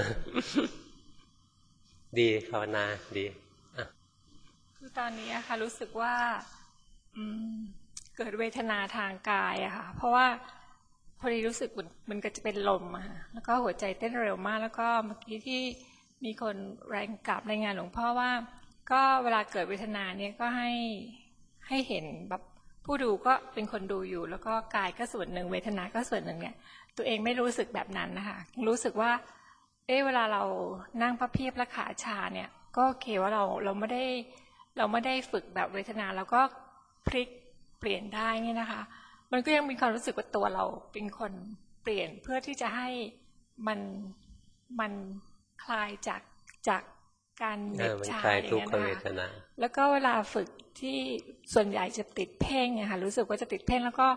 ดีภาวนาดีคือตอนนี้ค่ะรู้สึกว่าเกิดเวทนาทางกายอะค่ะเพราะว่าพอดีรู้สึกมันก็จะเป็นลมอะค่ะแล้วก็หัวใจเต้นเร็วมากแล้วก็เมื่อกี้ที่มีคนรายงานหลวงพ่อว่าก็เวลาเกิดเวทนาเนี่ยก็ให้เห็นแบบผู้ดูก็เป็นคนดูอยู่แล้วก็กายก็ส่วนหนึ่งเวทนาก็ส่วนหนึ่งเนี่ยตัวเองไม่รู้สึกแบบนั้นนะคะรู้สึกว่าเวลาเรานั่งพระเพียบและขาชาเนี่ยก็โอเคว่าเราไม่ได้ฝึกแบบเวทนาแล้วก็พลิกเปลี่ยนได้เนี่ยนะคะมันก็ยังมีความรู้สึกว่าตัวเราเป็นคนเปลี่ยนเพื่อที่จะให้มันคลายจากการเหน็บชาอย่างเงี้ยนะคะแล้วก็เวลาฝึกที่ส่วนใหญ่จะติดเพ่งอะค่ะรู้สึกว่าจะติดเพ่งแล้วก็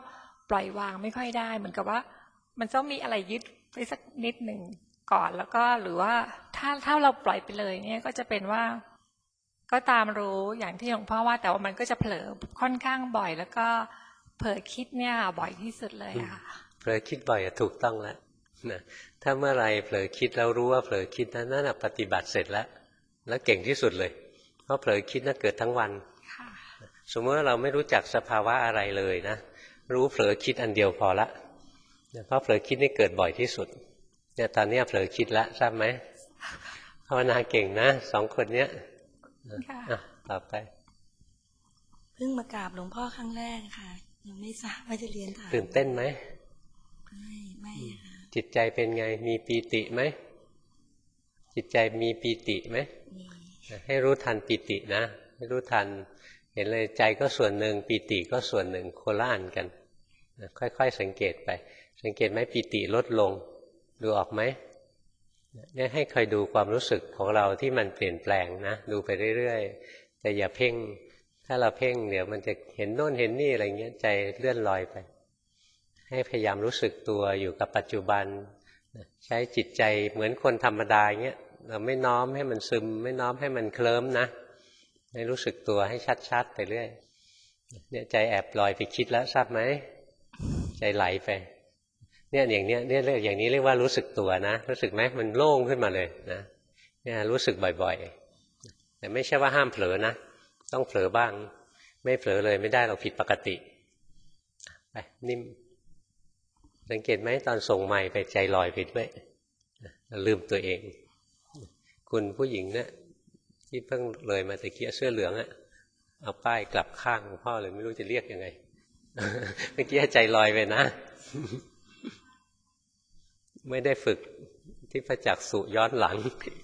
ปล่อยวางไม่ค่อยได้เหมือนกับว่ามันต้องมีอะไรยึดไปสักนิดหนึ่งก่อนแล้วก็หรือว่าถ้าเราปล่อยไปเลยเนี่ยก็จะเป็นว่าก็ตามรู้อย่างที่หลวงพ่อว่าแต่ว่ามันก็จะเผลอค่อนข้างบ่อยแล้วก็เผลอคิดเนี่ยบ่อยที่สุดเลยค่ะเผลอคิดบ่อยถูกต้องแล้วนะถ้าเมื่อไรเผลอคิดแล้วรู้ว่าเผลอคิดนั่นปฏิบัติเสร็จแล้วเก่งที่สุดเลยเพราะเผลอคิดน่ะเกิดทั้งวันสมมติว่าเราไม่รู้จักสภาวะอะไรเลยนะรู้เผลอคิดอันเดียวพอละเพราะเผลอคิดนี่เกิดบ่อยที่สุดเนี่ยตอนนี้เผลอคิดแล้วทราบไหมภาวนาเก่งนะ2 คนเนี้ยต่อไปเพิ่งมากราบหลวงพ่อครั้งแรกค่ะยังไม่ทราบว่าจะเรียนถามตื่นเต้นไหมไม่ค่ะจิตใจเป็นไงมีปีติไหมจิตใจมีปีติไหมให้รู้ทันปีตินะให้รู้ทันเห็นเลยใจก็ส่วนหนึ่งปีติก็ส่วนหนึ่งโคละอันกันค่อยๆสังเกตไปสังเกตไหมปีติลดลงดูออกไหมเนี่ยให้คอยดูความรู้สึกของเราที่มันเปลี่ยนแปลงนะดูไปเรื่อยๆแต่อย่าเพ่งถ้าเราเพ่งเดี๋ยวมันจะเห็นโน่นเห็นนี่อะไรเงี้ยใจเลื่อนลอยไปให้พยายามรู้สึกตัวอยู่กับปัจจุบันใช้จิตใจเหมือนคนธรรมดาเงี้ยเราไม่น้อมให้มันซึมไม่น้อมให้มันเคลิ้มนะให้รู้สึกตัวให้ชัดๆไปเรื่อยเนี่ยใจแอบลอยไปคิดแล้วทราบไหมใจไหลไปเนี่ยอย่างเนี้ยเนี่ยเรียกอย่างนี้เรียกว่ารู้สึกตัวนะรู้สึกไหมมันโล่งขึ้นมาเลยนะเนี่ยรู้สึกบ่อยๆแต่ไม่ใช่ว่าห้ามเผลอนะต้องเผลอบ้างไม่เผลอเลยไม่ได้เราผิดปกติไปนิ่มสังเกตไหมตอนส่งไมค์ไปใจลอยไปด้วยลืมตัวเองคุณผู้หญิงเนี่ยที่เพิ่งเลยมาตะเกียเสื้อเหลืองอะเอาป้ายกลับข้างของพ่อเลยไม่รู้จะเรียกยังไงเมื่อกี้ใจลอยไปนะไม่ได้ฝึกที่ประจักษ์สุย้อนหลัง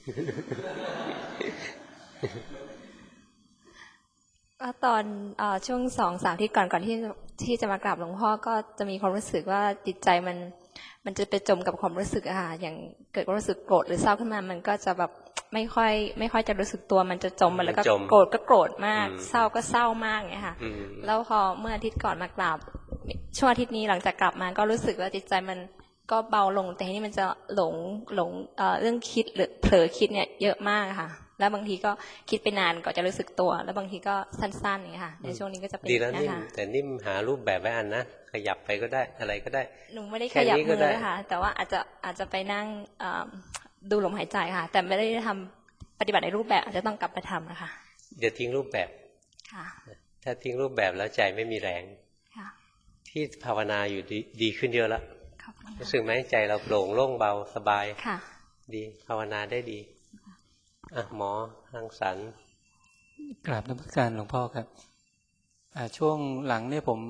ก็ตอนช่วง2-3 อาทิตย์ก่อนที่จะมากราบหลวงพ่อก็จะมีความรู้สึกว่าจิตใจมันจะไปจมกับความรู้สึกอะค่ะอย่างเกิดความรู้สึกโกรธหรือเศร้าขึ้นมามันก็จะแบบไม่ค่อยจะรู้สึกตัวมันจะจมมันแล้วก็โกรธก็โกรธมากเศร้าก็เศร้ามากไงค่ะแล้วพอเมื่ออาทิตย์ก่อนมากราบช่วงอาทิตย์นี้หลังจากกลับมาก็รู้สึกว่าจิตใจมันก็เบาลงแต่ทีนี้มันจะหลงเรื่องคิดหรือเผลอคิดเนี่ยเยอะมากค่ะแล้วบางทีก็คิดไปนานก็จะรู้สึกตัวแล้วบางทีก็สั้นๆอย่างนี้ค่ะในช่วงนี้ก็จะเป็นดีแล้วนิ่มแต่นิ่มหารูปแบบไว้อันนะขยับไปก็ได้อะไรก็ได้หนูไม่ได้ขยับมือเลยค่ะแต่ว่าอาจจะไปนั่งดูลมหายใจค่ะแต่ไม่ได้ทำปฏิบัติในรูปแบบอาจจะต้องกลับไปทำนะคะอย่าทิ้งรูปแบบค่ะถ้าทิ้งรูปแบบแล้วใจไม่มีแรงที่ภาวนาอยู่ดีขึ้นเยอะแล้วรู้สึกไหมใจเราโปร่งโล่งเบาสบายดีภาวนาได้ดีหมอรังสรรค์กราบนมัสการหลวงพ่อครับช่วงหลังเนี่ยผม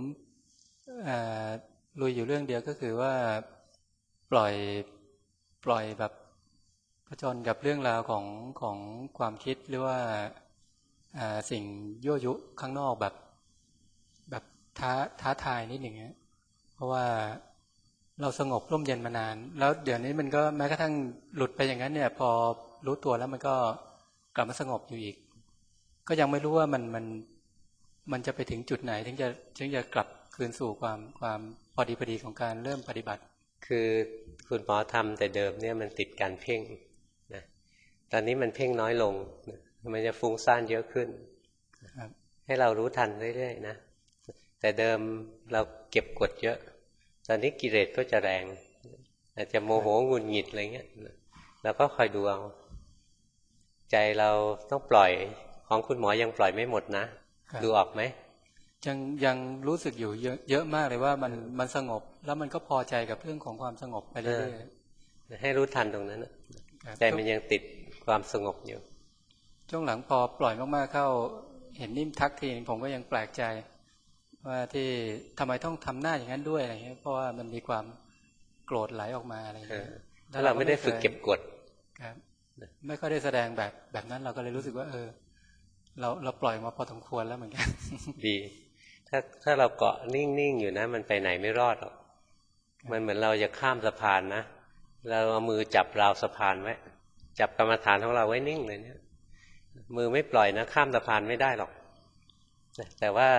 ลุยอยู่เรื่องเดียวก็คือว่าปล่อยแบบผจญกับเรื่องราวของความคิดหรือว่าสิ่งยั่วยุข้างนอกแบบท้าทายนิดหนึ่งเพราะว่าเราสงบร่มเย็นมานานแล้วเดี๋ยวนี้มันก็แม้กระทั่งหลุดไปอย่างนั้นเนี่ยพอรู้ตัวแล้วมันก็กลับมาสงบอยู่อีกก็ยังไม่รู้ว่ามันจะไปถึงจุดไหนถึงจะกลับคืนสู่ความพอดีของการเริ่มปฏิบัติคือคุณหมอทำแต่เดิมเนี่ยมันติดการเพ่งนะตอนนี้มันเพ่งน้อยลงมันจะฟุ้งซ่านเยอะขึ้นให้เรารู้ทันเรื่อยๆนะแต่เดิมเราเก็บกดเยอะตอนนี้กิเลสก็จะแรงอาจจะโมโหหงุดหงิดอะไรเงี้ยแล้วก็คอยดูเอาใจเราต้องปล่อยของคุณหมอยังปล่อยไม่หมดนะดูออกไหมยังรู้สึกอยู่เยอะมากเลยว่ามันสงบแล้วมันก็พอใจกับเรื่องของความสงบไปเรื่อยๆให้รู้ทันตรงนั้นใจมันยังติดความสงบอยู่ช่วงหลังพอปล่อยมากๆเข้าเห็นนิ่มทักทีผมก็ยังแปลกใจว่าที่ทำไมต้องทำหน้าอย่างนั้นด้วยอะไรเงี้ยเพราะว่ามันมีความโกรธไหลออกมาอะไรเงี้ยถ้าเราไม่ได้ฝึกเก็บกดครับไม่ค่อยได้แสดงแบบนั้นเราก็เลยรู้สึกว่าเราปล่อยมาพอสมควรแล้วเหมือนกันดีถ้าเราเกาะนิ่งๆอยู่นะมันไปไหนไม่รอดหรอกมันเหมือนเราจะข้ามสะพานนะเราเอามือจับราวสะพานไว้จับกรรมฐานของเราไว้นิ่งเลยเนี่ยมือไม่ปล่อยนะข้ามสะพานไม่ได้หรอกแต่ว่า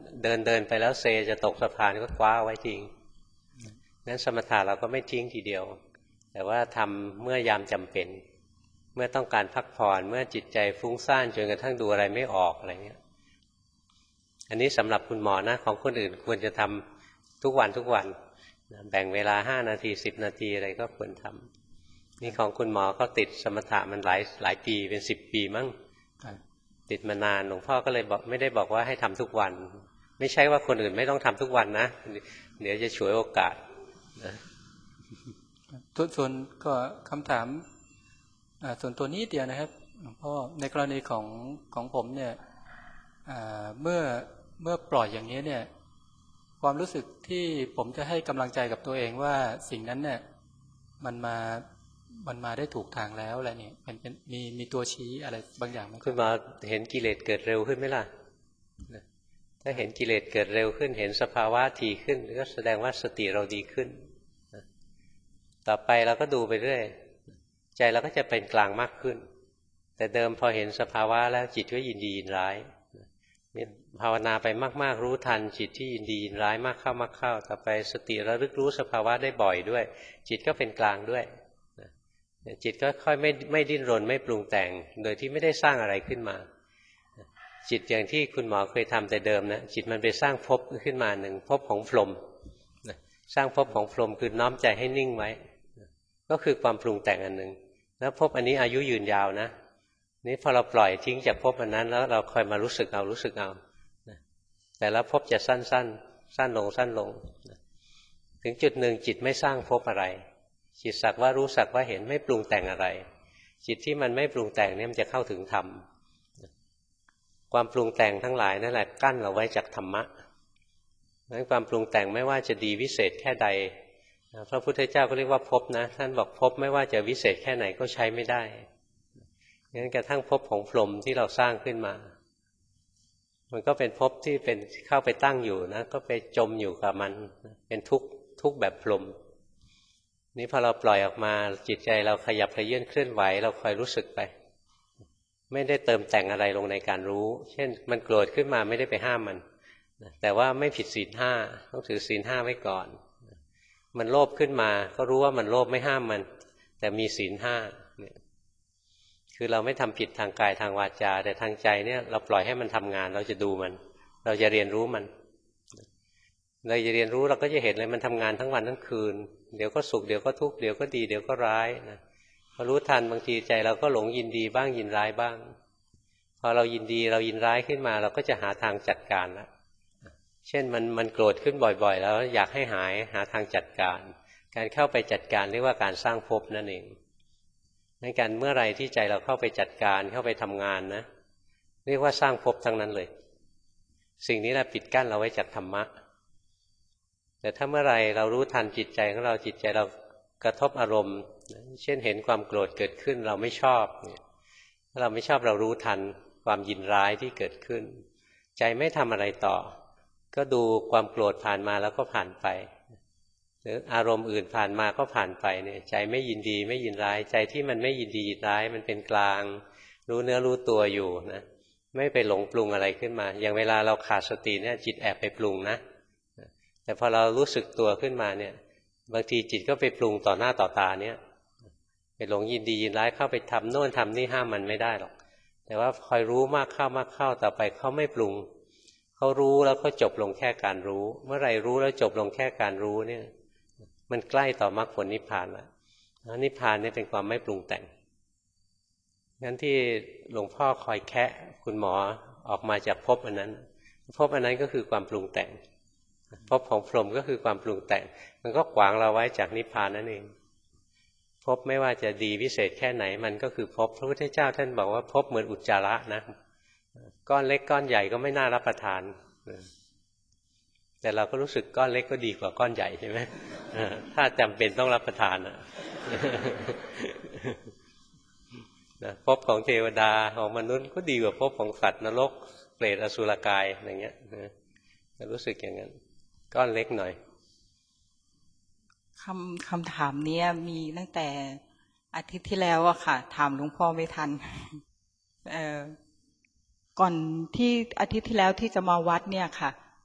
เดินไปแล้วเซจะตกสะพานก็คว้าไว้ทิ้งนั้นสมถะเราก็ไม่ทิ้งทีเดียวแต่ว่าทำเมื่อยามจำเป็นเมื่อต้องการพักผ่อนเมื่อจิตใจฟุ้งซ่านจนกระทั่งดูอะไรไม่ออกอะไรเงี้ยอันนี้สำหรับคุณหมอนะของคนอื่นควรจะทำทุกวันแบ่งเวลา5 นาที10 นาทีอะไรก็ควรทำนี่ของคุณหมอเขาติดสมถะมันหลายปีเป็น10 ปีมั้งติดมานานหลวงพ่อก็เลยบอกไม่ได้บอกว่าให้ทำทุกวันไม่ใช่ว่าคนอื่นไม่ต้องทำทุกวันนะเดี๋ยวจะฉวยโอกาสนะส่วนก็คำถามส่วนตัวนี้เดียวนะครับหลวงพ่อในกรณีของผมเนี่ยเมื่อปล่อยอย่างนี้เนี่ยความรู้สึกที่ผมจะให้กำลังใจกับตัวเองว่าสิ่งนั้นเนี่ยมันมาได้ถูกทางแล้วอะไรเนี่ยเป็นมีตัวชี้อะไรบางอย่างไหมคุณมาเห็นกิเลสเกิดเร็วขึ้นไหมล่ะถ้าเห็นกิเลสเกิดเร็วขึ้นเห็นสภาวะถี่ขึ้นก็แสดงว่าสติเราดีขึ้นต่อไปเราก็ดูไปเรื่อยใจเราก็จะเป็นกลางมากขึ้นแต่เดิมพอเห็นสภาวะแล้วจิตก็ยินดียินร้ายภาวนาไปมากๆรู้ทันจิตที่ยินดียินร้ายมากเข้าต่อไปสติระลึกรู้สภาวะได้บ่อยด้วยจิตก็เป็นกลางด้วยจิตก็ค่อยไม่ดิ้นรนไม่ปรุงแต่งโดยที่ไม่ได้สร้างอะไรขึ้นมาจิตอย่างที่คุณหมอเคยทำแต่เดิมนะจิตมันไปสร้างภพขึ้นมาหนึ่งภพของพรหมสร้างภพของพรหมคือน้อมใจให้นิ่งไว้ก็คือความปรุงแต่งอันหนึ่งแล้วภพอันนี้อายุยืนยาวนะนี่พอเราปล่อยทิ้งจากภพอันนั้นแล้วเราคอยมารู้สึกเอาแต่ละภพจะสั้นลงถึงจุดหนึ่งจิตไม่สร้างภพอะไรจิตสักว่ารู้สักว่าเห็นไม่ปรุงแต่งอะไรจิตที่มันไม่ปรุงแต่งเนี่ยมันจะเข้าถึงธรรมความปรุงแต่งทั้งหลายนั่นแหละกั้นเราไว้จากธรรมะนั้นความปรุงแต่งไม่ว่าจะดีวิเศษแค่ใดพระพุทธเจ้าก็เรียกว่าภพนะท่านบอกภพไม่ว่าจะวิเศษแค่ไหนก็ใช้ไม่ได้งั้นกระทั่งภพของพรหมที่เราสร้างขึ้นมามันก็เป็นภพที่เป็นเข้าไปตั้งอยู่นะก็ไปจมอยู่กับมันเป็นทุกข์แบบพรหมนี่พอเราปล่อยออกมาจิตใจเราขยับเขยื้อนเคลื่อนไหวเราคอยรู้สึกไปไม่ได้เติมแต่งอะไรลงในการรู้เช่นมันโกรธขึ้นมาไม่ได้ไปห้ามมันแต่ว่าไม่ผิดศีล 5ต้องถือศีล 5ไว้ก่อนมันโลภขึ้นมาก็รู้ว่ามันโลภไม่ห้ามมันแต่มีศีล 5เนี่ยคือเราไม่ทำผิดทางกายทางวาจาแต่ทางใจเนี่ยเราปล่อยให้มันทำงานเราจะดูมันเราจะเรียนรู้มันเราจะเรียนรู้เราก็จะเห็นเลยมันทำงานทั้งวันทั้งคืนเดี๋ยวก็สุขเดี๋ยวก็ทุกข์เดี๋ยวก็ดีเดี๋ยวก็ร้ายนะพอรู้ทันบางทีใจเราก็หลงยินดีบ้างยินร้ายบ้างพอเรายินดีเรายินร้ายขึ้นมาเราก็จะหาทางจัดการแล้วเช่นมันโกรธขึ้นบ่อยๆแล้วอยากให้หาทางจัดการการเข้าไปจัดการเรียกว่าการสร้างภพนั่นเองในการเมื่อไรที่ใจเราเข้าไปจัดการเข้าไปทำงานนะเรียกว่าสร้างภพทั้งนั้นเลยสิ่งนี้แหละปิดกั้นเราไว้จากธรรมะแต่ถ้าเมื่อไรเรารู้ทันจิตใจของเราจิตใจเรากระทบอารมณ์เช่นเห็นความโกรธเกิดขึ้นเราไม่ชอบถ้าเราไม่ชอบเรารู้ทันความยินร้ายที่เกิดขึ้นใจไม่ทำอะไรต่อก็ดูความโกรธผ่านมาแล้วก็ผ่านไปหรืออารมณ์อื่นผ่านมาก็ผ่านไปเนี่ยใจไม่ยินดีไม่ยินร้ายใจที่มันไม่ยินดียินร้ายมันเป็นกลางรู้เนื้อรู้ตัวอยู่นะไม่ไปหลงปรุงอะไรขึ้นมาอย่างเวลาเราขาดสติเนี่ยจิตแอบไปปรุงนะแต่พอเรารู้สึกตัวขึ้นมาเนี่ยบางทีจิตก็ไปปรุงต่อหน้าต่อตาเนี่ยไปหลงยินดียินร้ายเข้าไปทำโน่นทำนี่ห้ามมันไม่ได้หรอกแต่ว่าคอยรู้มากเข้าต่อไปเขาไม่ปรุงเขารู้แล้วก็จบลงแค่การรู้เมื่อไหร่รู้แล้วจบลงแค่การรู้เนี่ยมันใกล้ต่อมรรคผลนิพพานแล้วนิพพานนี่เป็นความไม่ปรุงแต่งงั้นที่หลวงพ่อคอยแคะคุณหมอออกมาจากภพอันนั้นภพอันนั้นก็คือความปรุงแต่งภพของพรหมก็คือความปรุงแต่งมันก็ขวางเราไว้จากนิพพานนั่นเองภพไม่ว่าจะดีวิเศษแค่ไหนมันก็คือภพพระพุทธเจ้าท่านบอกว่าภพเหมือนอุจจาระนะก้อนเล็กก้อนใหญ่ก็ไม่น่ารับประทานแต่เราก็รู้สึกก้อนเล็กก็ดีกว่าก้อนใหญ่ใช่ไหมถ้าจำเป็นต้องรับประทานภพของเทวดาของมนุษย์ก็ดีกว่าภพของสัตว์นรกเปรตอสุรกายอย่างเงี้ยรู้สึกอย่างนั้นก้อนเล็กหน่อยคำถามนี้มีตั้งแต่อาทิตย์ที่แล้วอะค่ะถามหลวงพ่อไม่ทันก่อนที่อาทิตย์ที่แล้วที่จะมาวัดเนี่ยค่ะ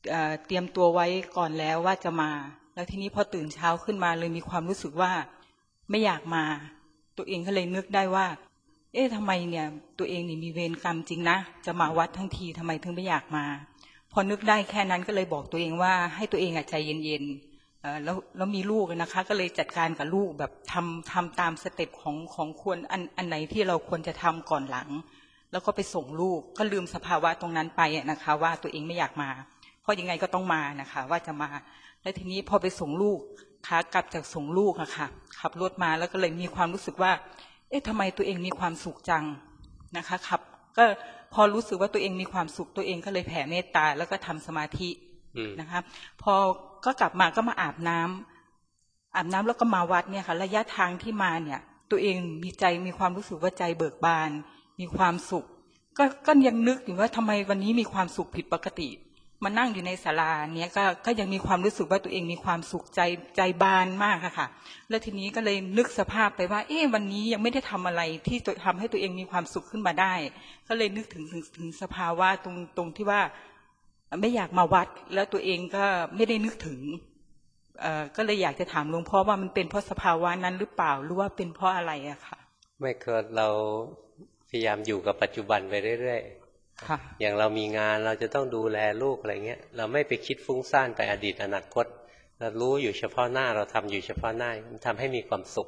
เตรียมตัวไว้ก่อนแล้วว่าจะมาแล้วทีนี้พอตื่นเช้าขึ้นมาเลยมีความรู้สึกว่าไม่อยากมาตัวเองก็เลยนึกได้ว่าทำไมเนี่ยตัวเองนี่มีเวรกรรมจริงนะจะมาวัดทั้งทีทำไมถึงไม่อยากมาพอนึกได้แค่นั้นก็เลยบอกตัวเองว่าให้ตัวเองใจเย็นๆแล้วมีลูกนะคะก็เลยจัดการกับลูกแบบทำตามสเต็ปของควรอันไหนที่เราควรจะทำก่อนหลังแล้วก็ไปส่งลูกก็ลืมสภาวะตรงนั้นไปนะคะว่าตัวเองไม่อยากมาเพราะยังไงก็ต้องมานะคะว่าจะมาแล้วทีนี้พอไปส่งลูกขากลับจากส่งลูกอะค่ะขับรถมาแล้วก็เลยมีความรู้สึกว่าทำไมตัวเองมีความสุขจังนะคะขับก็พอรู้สึกว่าตัวเองมีความสุขตัวเองก็เลยแผ่เมตตาแล้วก็ทำสมาธินะคะพอก็กลับมาก็มาอาบน้ำแล้วก็มาวัดเนี่ยค่ะระยะทางที่มาเนี่ยตัวเองมีความรู้สึกว่าใจเบิกบานมีความสุขก็ยังนึกอยู่ว่าทำไมวันนี้มีความสุขผิดปกติมานั่งอยู่ในศาลาเนี้ยก็ยังมีความรู้สึกว่าตัวเองมีความสุขใจบานมากค่ะแล้วทีนี้ก็เลยนึกสภาพไปว่าวันนี้ยังไม่ได้ทำอะไรที่จะทำให้ตัวเองมีความสุขขึ้นมาได้ก็เลยนึกถึงสภาวะตรงที่ว่าไม่อยากมาวัดแล้วตัวเองก็ไม่ได้นึกถึงก็เลยอยากจะถามหลวงพ่อว่ามันเป็นเพราะสภาวะนั้นหรือเปล่าหรือว่าเป็นเพราะอะไรอะค่ะไม่เกิดเราพยายามอยู่กับปัจจุบันไปเรื่อยๆอย่างเรามีงานเราจะต้องดูแลลูกอะไรเงี้ยเราไม่ไปคิดฟุ้งซ่านไปอดีตอนาคตเรารู้อยู่เฉพาะหน้าเราทำอยู่เฉพาะหน้ามันทำให้มีความสุข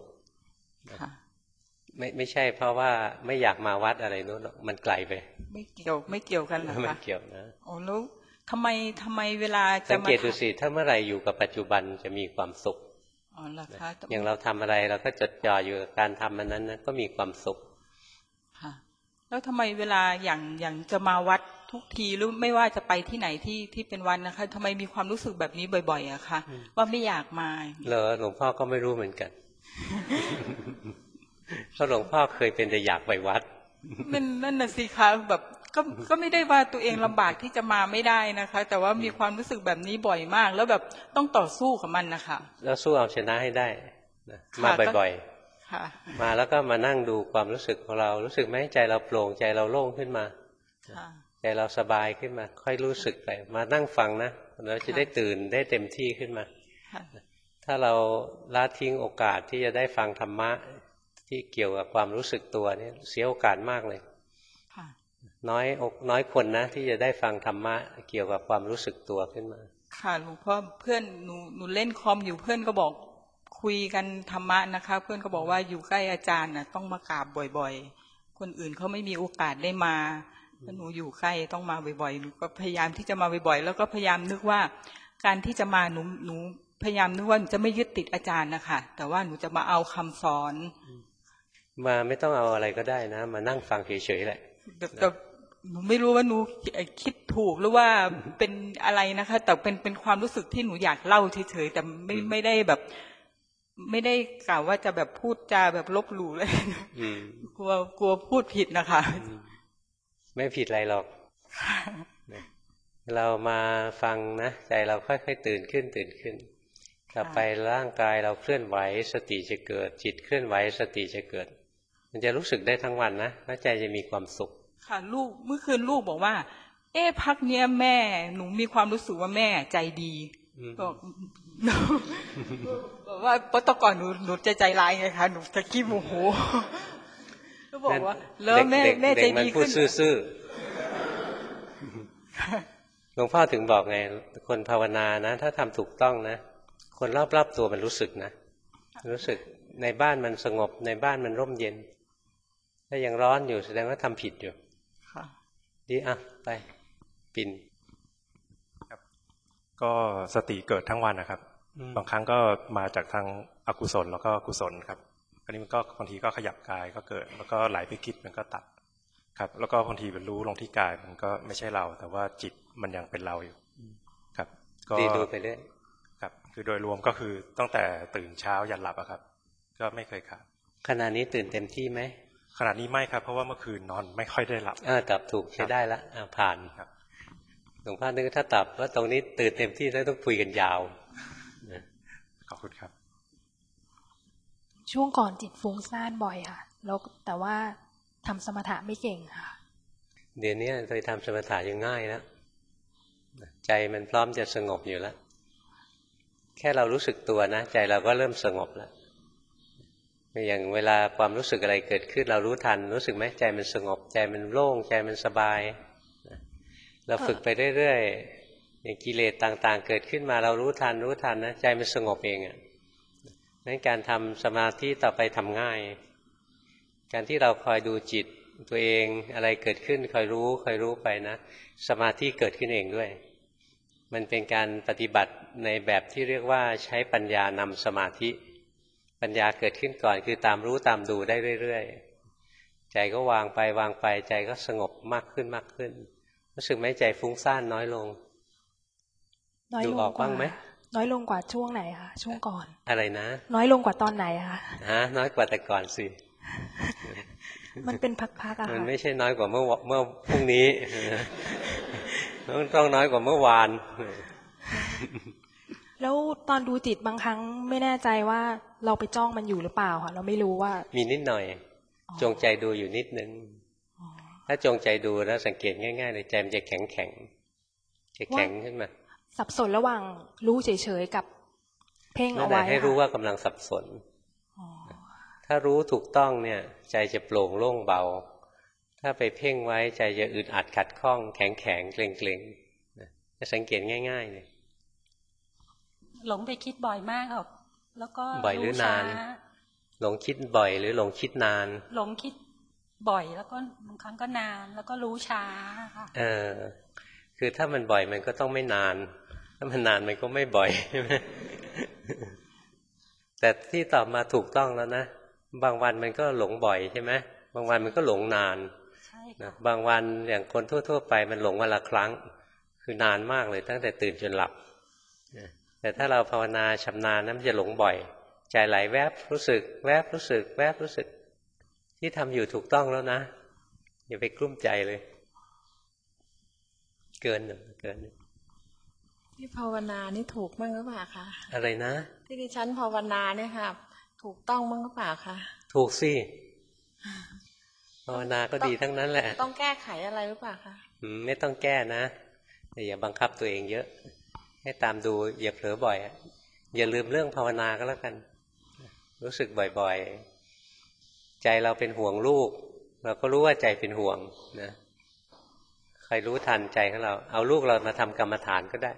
ไม่ใช่เพราะว่าไม่อยากมาวัดอะไรนู้นหรอกมันไกลไปไม่เกี่ยวกันหรอคะไม่เกี่ยวนะโอ้แล้วทำไมเวลาจะสังเกตดูสิถ้าเมื่อไหร่อยู่กับปัจจุบันจะมีความสุขอย่างเราทำอะไรเราก็จดจ่ออยู่กับการทำมันนั้นนะก็มีความสุขแล้วทำไมเวลาอย่างจะมาวัดทุกทีหรือไม่ว่าจะไปที่ไหนที่เป็นวันนะคะทำไมมีความรู้สึกแบบนี้บ่อยๆอะคะว่าไม่อยากมาหลวงพ่อก็ไม่รู้เหมือนกันเพราะหลวงพ่อเคยเป็นแต่อยากไปวัดนั่นน่ะสิคะแบบก็ไม่ได้ว่าตัวเองลำบากที่จะมาไม่ได้นะคะแต่ว่ามีความรู้สึกแบบนี้บ่อยมากแล้วแบบต้องต่อสู้กับมันนะคะแล้วสู้เอาชนะให้ได้มาบ่อยๆมาแล้วก็มานั่งดูความรู้สึกของเรารู้สึกไหมใจเราโปร่งใจเราโล่งขึ้นมาใจเราสบายขึ้นมาค่อยรู้สึกไปมานั่งฟังนะเราจะได้ตื่นได้เต็มที่ขึ้นมาถ้าเราละทิ้งโอกาสที่จะได้ฟังธรรมะที่เกี่ยวกับความรู้สึกตัวนี่เสียโอกาสมากเลยน้อยคนนะที่จะได้ฟังธรรมะเกี่ยวกับความรู้สึกตัวขึ้นมาค่ะหลวงพ่อเพื่อนหนูเล่นคอมอยู่เพื่อนก็บอกคุยกันธรรมะนะคะเพื่อนก็บอกว่าอยู่ใกล้อาจารย์นะต้องมากราบบ่อยๆคนอื่นเขาไม่มีโอกาสได้มาหนูอยู่ใกล้ต้องมาบ่อยๆหนูก็พยายามที่จะมาบ่อยๆแล้วก็พยายามนึกว่าการที่จะมาหนูพยายามนึกว่าจะไม่ยึดติดอาจารย์นะคะแต่ว่าหนูจะมาเอาคำสอนมาไม่ต้องเอาอะไรก็ได้นะมานั่งฟังเฉยๆแหละแต่หนูไม่รู้ว่าหนูคิดถูกหรือว่าเป็นอะไรนะคะแต่เป็นความรู้สึกที่หนูอยากเล่าเฉยๆแต่ไม่ได้แบบไม่ได้กล่าวว่าจะแบบพูดจาแบบลบหลู่เลยกลัวพูดผิดนะคะไม่ผิดอะไรหรอกเรามาฟังนะใจเราค่อยๆตื่นขึ้นต่อไปร่างกายเราเคลื่อนไหวสติจะเกิดจิตเคลื่อนไหวสติจะเกิดมันจะรู้สึกได้ทั้งวันนะแล้วใจจะมีความสุขค่ะลูกเมื่อคืนลูกบอกว่าพักเนี้ยแม่หนูมีความรู้สึกว่าแม่ใจดีบอกว่าเพราะตอนก่อนหนูใจร้ายไงคะหนูจะขี้โมโหก็บอกว่าแล้วแม่ใจดีขึ้นซื่อหลวงพ่อถึงบอกไงคนภาวนานะถ้าทำถูกต้องนะคนรอบๆตัวมันรู้สึกนะรู้สึกในบ้านมันสงบในบ้านมันร่มเย็นถ้ายังร้อนอยู่แสดงว่าทำผิดอยู่ดีไปปิ่นก็สติเกิดทั้งวันนะครับบางครั้งก็มาจากทางอกุศลแล้วก็กุศลครับอันนี้มันก็บางทีก็ขยับกายก็เกิดแล้วก็ไหลไปคิดมันก็ตัดครับแล้วก็บางทีมันรู้ลงที่กายมันก็ไม่ใช่เราแต่ว่าจิตมันยังเป็นเราอยู่ครับก็ดูไปเรื่อยครับคือโดยรวมก็คือตั้งแต่ตื่นเช้ายันหลับอะครับก็ไม่เคยขาดขณะนี้ตื่นเต็มที่ไหมขณะนี้ไม่ครับเพราะว่าเมื่อคืนนอนไม่ค่อยได้หลับตอบถูกใช้ได้ละผ่านครับหลวงพ่อนึกถ้าตอบว่าตรงนี้ตื่นเต็มที่แล้วต้องคุยกันยาวขอบคุณครับช่วงก่อนจิตฟุ้งซ่านบ่อยค่ะแล้วแต่ว่าทำสมถะไม่เก่งค่ะเดี๋ยวนี้เคยทำสมถะยังง่ายแล้วใจมันพร้อมจะสงบอยู่แล้วแค่เรารู้สึกตัวนะใจเราก็เริ่มสงบแล้วอย่างเวลาความรู้สึกอะไรเกิดขึ้นเรารู้ทันรู้สึกไหมใจมันสงบใจมันโล่งใจมันสบายเราฝึกไปเรื่อยๆอย่างกิเลสต่างๆเกิดขึ้นมาเรารู้ทันนะใจมันสงบเองนั้นการทำสมาธิต่อไปทำง่ายการที่เราคอยดูจิตตัวเองอะไรเกิดขึ้นคอยรู้ไปนะสมาธิเกิดขึ้นเองด้วยมันเป็นการปฏิบัติในแบบที่เรียกว่าใช้ปัญญานำสมาธิปัญญาเกิดขึ้นก่อนคือตามรู้ตามดูได้เรื่อยๆใจก็วางไปใจก็สงบมากขึ้นรู้สึกไหมใจฟุ้งซ่านน้อยลงดูออกบ้างไหมน้อยลงกว่าช่วงไหนคะช่วงก่อนอะไรนะน้อยลงกว่าตอนไหนคะน้อยกว่าแต่ก่อนสิมันเป็นพักๆอะค่ะมันไม่ใช่น้อยกว่าเมื่อพรุ่งนี้ต้องน้อยกว่าเมื่อวานแล้วตอนดูจิตบางครั้งไม่แน่ใจว่าเราไปจ้องมันอยู่หรือเปล่าค่ะเราไม่รู้ว่ามีนิดหน่อยจงใจดูอยู่นิดนึงถ้าจงใจดูแล้วสังเกตง่ายๆเลยใจมันจะแข็งขึ้นมาสับสนระหว่างรู้เฉยๆกับเพ่งเอาไว้ให้รู้ว่ากำลังสับสนถ้ารู้ถูกต้องเนี่ยใจจะโปร่งโล่งเบาถ้าไปเพ่งไว้ใจจะอึดอัดขัดข้องแข็งเกร็งจะสังเกตง่ายๆเลยหลงไปคิดบ่อยมากครับแล้วก็บ่อยหรือนานหลงคิดบ่อยหรือหลงคิดนานหลงคิดบ่อยแล้วก็บางครั้งก็นานแล้วก็รู้ช้าค่ะคือถ้ามันบ่อยมันก็ต้องไม่นานถ้ามันนานมันก็ไม่บ่อยใช่ไหมแต่ที่ตอบมาถูกต้องแล้วนะบางวันมันก็หลงบ่อยใช่ไหมบางวันมันก็หลงนานนะบางวันอย่างคนทั่วๆไปมันหลงวันละครั้งคือนานมากเลยตั้งแต่ตื่นจนหลับแต่ถ้าเราภาวนาชำนาญนั้นมันจะหลงบ่อยใจไหลแวบรู้สึกแวบรู้สึกแวบรู้สึกที่ทำอยู่ถูกต้องแล้วนะอย่าไปกลุ้มใจเลยเกินที่ภาวนานี่ถูกมั้งหรือเปล่าคะอะไรนะที่ดิฉันภาวนาเนี่ยค่ะถูกต้องมั้งหรือเปล่าคะถูกสิภาวนาก็ดีทั้งนั้นแหละต้องแก้ไขอะไรหรือเปล่าคะไม่ต้องแก้นะแต่อย่าบังคับตัวเองเยอะให้ตามดูอย่าเผลอบ่อยอย่าลืมเรื่องภาวนาก็แล้วกันรู้สึกบ่อยๆใจเราเป็นห่วงลูกเราก็รู้ว่าใจเป็นห่วงนะใครรู้ทันใจของเราเอาลูกเรามาทำกรรมฐานก็ได้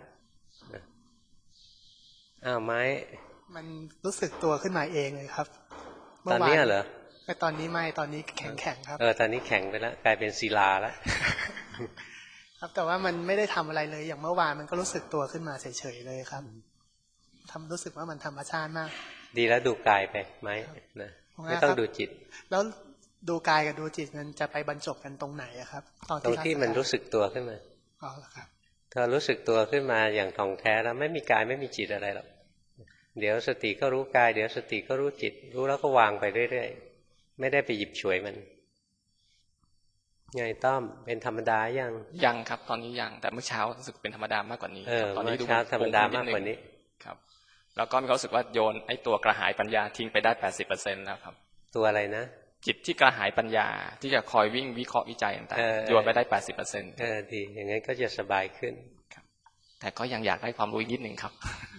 ไม้มันรู้สึกตัวขึ้นมาเองเลยครับตอนนี้เหรอไม่ตอนนี้ไม่ตอนนี้แข็งครับตอนนี้แข็งไปแล้วกลายเป็นศิลาแล้วครับแต่ว่ามันไม่ได้ทำอะไรเลยอย่างเมื่อวานมันก็รู้สึกตัวขึ้นมาเฉยๆเลยครับรู้สึกว่ามันธรรมชาติมากดีแล้วดูกายไปไหมนะไม่ต้องดูจิตแล้วดูกายกับดูจิตมันจะไปบรรจบกันตรงไหนครับตรงที่มันรู้สึกตัวขึ้นมาครับถ้ารู้สึกตัวขึ้นมาอย่างท่องแท้แล้วไม่มีกายไม่มีจิตอะไรหรอกเดี๋ยวสติก็รู้กายเดี๋ยวสติก็รู้จิตรู้แล้วก็วางไปเรื่อยๆไม่ได้ไปหยิบฉวยมันไงต้อมเป็นธรรมดายังครับตอนนี้ยังแต่เมื่อเช้ารู้สึกเป็นธรรมดามากกว่านี้ตอนนี้เช้าธรรมดามากกว่านี้ครับแล้วก็มีความรู้สึกว่าโยนไอ้ตัวกระหายปัญญาทิ้งไปได้ 80% แล้วครับตัวอะไรนะจิตที่กระหายปัญญาที่จะคอยวิ่งวิเคราะห์วิจัยต่างๆโยนไปได้ 80% ดีอย่างงั้นก็จะสบายขึ้นครับแต่ก็ยังอยากได้ความรู้นิดนึงครับ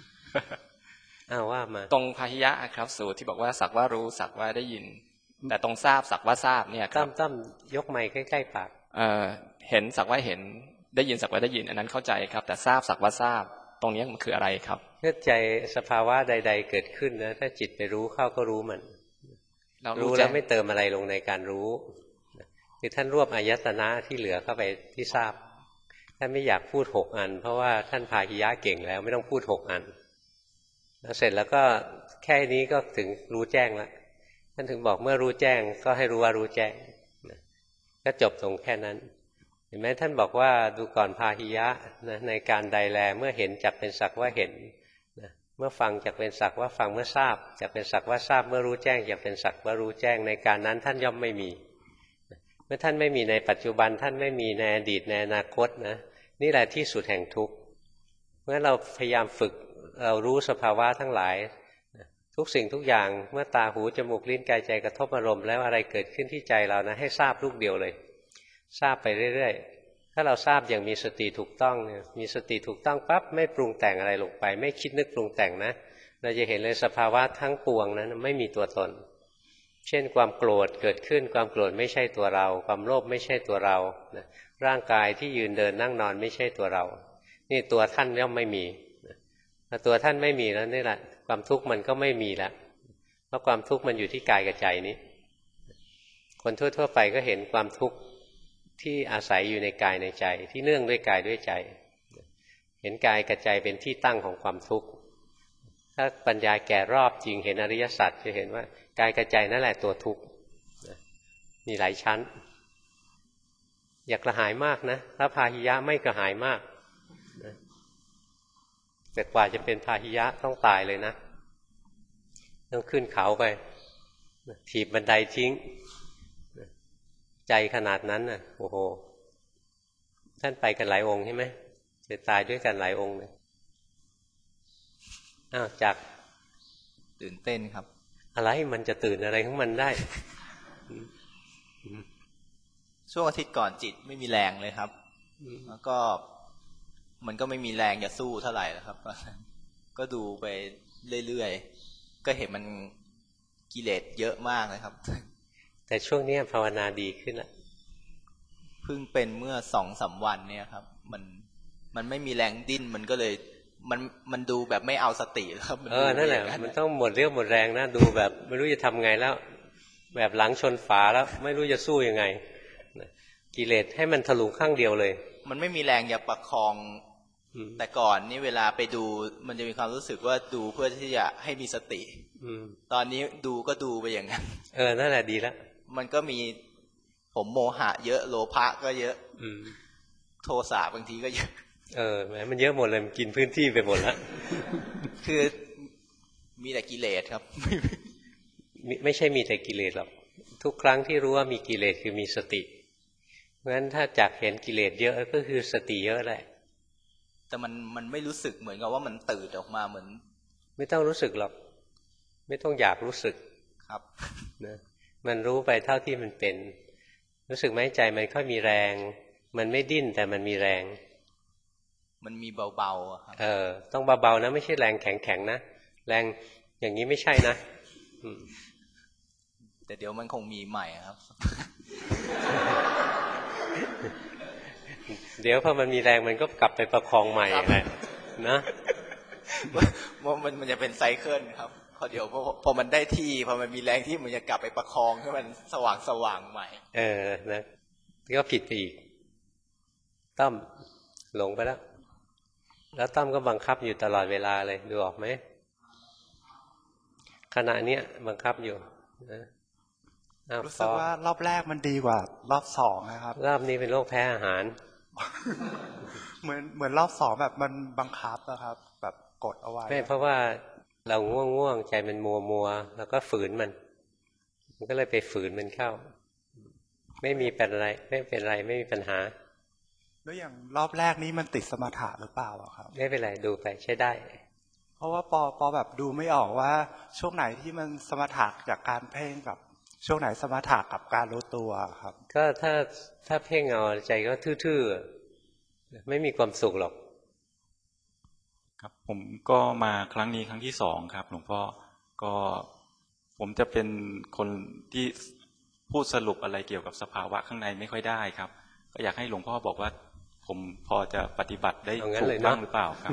ว่ามาตรงพาหิยะครับสูตรที่บอกว่าสักว่ารู้สักว่าได้ยินแต่ตรงทราบสักว่าทราบเนี่ยครับตั้มยกไมค์ใกล้ๆปากเห็นสักว่าเห็นได้ยินสักว่าได้ยินอันนั้นเข้าใจครับแต่ทราบสักว่าทราบตรงนี้มันคืออะไรครับเมื่อใจสภาวะใดๆเกิดขึ้นนะถ้าจิตไปรู้เข้าก็รู้มันรู้แล้วไม่เติมอะไรลงในการรู้คือท่านรวบอายตนะที่เหลือเข้าไปที่ทราบท่านไม่อยากพูด6 อันเพราะว่าท่านพาหิยะเก่งแล้วไม่ต้องพูด6 อันแล้วเสร็จแล้วก็แค่นี้ก็ถึงรู้แจ้งแล้วท่านถึงบอกเมื่อรู้แจ้งก็ให้รู้ว่ารู้แจ้งก็จบตรงแค่นั้นเห็นไหมท่านบอกว่าดูก่อนพาหิยะนะในการใดแลเมื่อเห็นจักเป็นสักว่าเห็นนะเมื่อฟังจักเป็นสักว่าฟังเมื่อทราบจักเป็นสักว่าทราบเมื่อรู้แจ้งจักเป็นสักว่ารู้แจ้งในการนั้นท่านย่อมไม่มีเมื่อท่านไม่มีในปัจจุบันท่านไม่มีในอดีตในอนาคตนะนี่แหละที่สุดแห่งทุกข์เพราะฉะนั้นเราพยายามฝึกเรารู้สภาวะทั้งหลายทุกสิ่งทุกอย่างเมื่อตาหูจมูกลิ้นกายใจกระทบอารมณ์แล้วอะไรเกิดขึ้นที่ใจเรานะให้ทราบลูกเดียวเลยทราบไปเรื่อยๆถ้าเราทราบอย่างมีสติถูกต้องเนี่ยมีสติถูกต้องปั๊บไม่ปรุงแต่งอะไรลงไปไม่คิดนึกปรุงแต่งนะเราจะเห็นเลยสภาวะทั้งปวงนั้นไม่มีตัวตนเช่นความโกรธเกิดขึ้นความโกรธไม่ใช่ตัวเราความโลภไม่ใช่ตัวเราร่างกายที่ยืนเดินนั่งนอนไม่ใช่ตัวเรานี่ตัวท่านย่อมไม่มีถ้าตัวท่านไม่มีแล้วนี่แหละความทุกข์มันก็ไม่มีแล้วเพราะความทุกข์มันอยู่ที่กายกับใจนี้คนทั่วๆไปก็เห็นความทุกข์ที่อาศัยอยู่ในกายในใจที่เนื่องด้วยกายด้วยใจเห็นกายกับใจเป็นที่ตั้งของความทุกข์ถ้าปัญญาแก่รอบจริงเห็นอริยสัจจะเห็นว่ากายกับใจนั่นแหละตัวทุกข์มีหลายชั้นอย่ากระหายมากนะพระพาหิยะไม่กระหายมากแต่กว่าจะเป็นพาหิยะต้องตายเลยนะต้องขึ้นเขาไปถีบบันไดทิ้งใจขนาดนั้นน่ะโอ้โหท่านไปกันหลายองค์ใช่ไหมจะตายด้วยกันหลายองค์เลยอ้าวจากตื่นเต้นครับอะไรมันจะตื่นอะไรของมันได้ช่วงอาทิตย์ก่อนจิตไม่มีแรงเลยครับแล้วก็มันก็ไม่มีแรงจะสู้เท่าไหร่แล้วครับก็ดูไปเรื่อยๆก็เห็นมันกิเลสเยอะมากเลยครับแต่ช่วงนี้ภาวนาดีขึ้นละเพิ่งเป็นเมื่อ2-3 วันเนี่ยครับมันไม่มีแรงดิ้นมันก็เลยมันดูแบบไม่เอาสติครับนั่นแหละมันต้องหมดเรี่ยวหมดแรงนะดูแบบไม่รู้จะทำไงแล้วแบบหลังชนฝาแล้วไม่รู้จะสู้ยังไงกิเลสให้มันถลุงข้างเดียวเลยมันไม่มีแรงอย่าประคองแต่ก่อนนี่เวลาไปดูมันจะมีความรู้สึกว่าดูเพื่อที่จะให้มีสติตอนนี้ดูก็ดูไปอย่างนั้นนั่นแหละดีแล้วมันก็มีผมโมหะเยอะโลภะก็เยอะโทสะบางทีก็เยอะแหมมันเยอะหมดเลยมันกินพื้นที่ไปหมดแล้วคือมีแต่กิเลสครับไม่ใช่มีแต่กิเลสหรอกทุกครั้งที่รู้ว่ามีกิเลสคือมีสติเพราะฉะนั้นถ้าจากเห็นกิเลสเยอะก็คือสติเยอะแหละแต่มันไม่รู้สึกเหมือนกับว่ามันตื่นออกมาเหมือนไม่ต้องรู้สึกหรอกไม่ต้องอยากรู้สึกครับนะมันรู้ไปเท่าที่มันเป็นรู้สึกไหมใจมันค่อยมีแรงมันไม่ดิ้นแต่มันมีแรงมันมีเบาๆครับต้องเบาๆนะไม่ใช่แรงแข็งๆนะแรงอย่างนี้ไม่ใช่นะแต่เดี๋ยวมันคงมีใหม่ครับเดี๋ยวพอมันมีแรงมันก็กลับไปประคองใหม่แหละนะว่ามันจะเป็นไซเคิลครับพอเดี๋ยวพอมันได้ที่พอมันมีแรงที่มันจะกลับไปประคองให้มันสว่างใหม่นะก็ผิดไปอีกต้อมหลงไปแล้วต้อมก็บังคับอยู่ตลอดเวลาเลยดูออกไหมขณะเนี้ยบังคับอยู่นะรู้สึกว่ารอบแรกมันดีกว่ารอบ2นะครับรอบนี้เป็นโรคแพ้อาหารเหมือนรอบ2แบบมันบังคับนะครับแบบกดเอาไว้ไม่เพราะว่าเราง่วงใจมันมัวแล้วก็ฝืนมันก็เลยไปฝืนมันเข้าไม่มีเป็นไรไม่เป็นไรไม่มีปัญหาแล้วอย่างรอบแรกนี้มันติดสมถะหรือเปล่าครับไม่เป็นไรดูไปใช้ได้เพราะว่าปอแบบดูไม่ออกว่าช่วงไหนที่มันสมถะจากการเพ่งกับช่วงไหนสมถะกับการรู้ตัวครับก็ถ้าเพ่งเอาใจก็ทื่อๆไม่มีความสุขหรอกครับผมก็มาครั้งนี้ครั้งที่2ครับหลวงพ่อก็ผมจะเป็นคนที่พูดสรุปอะไรเกี่ยวกับสภาวะข้างในไม่ค่อยได้ครับก็อยากให้หลวงพ่อบอกว่าผมพอจะปฏิบัติได้ถูกบ้างหรือเปล่าครับ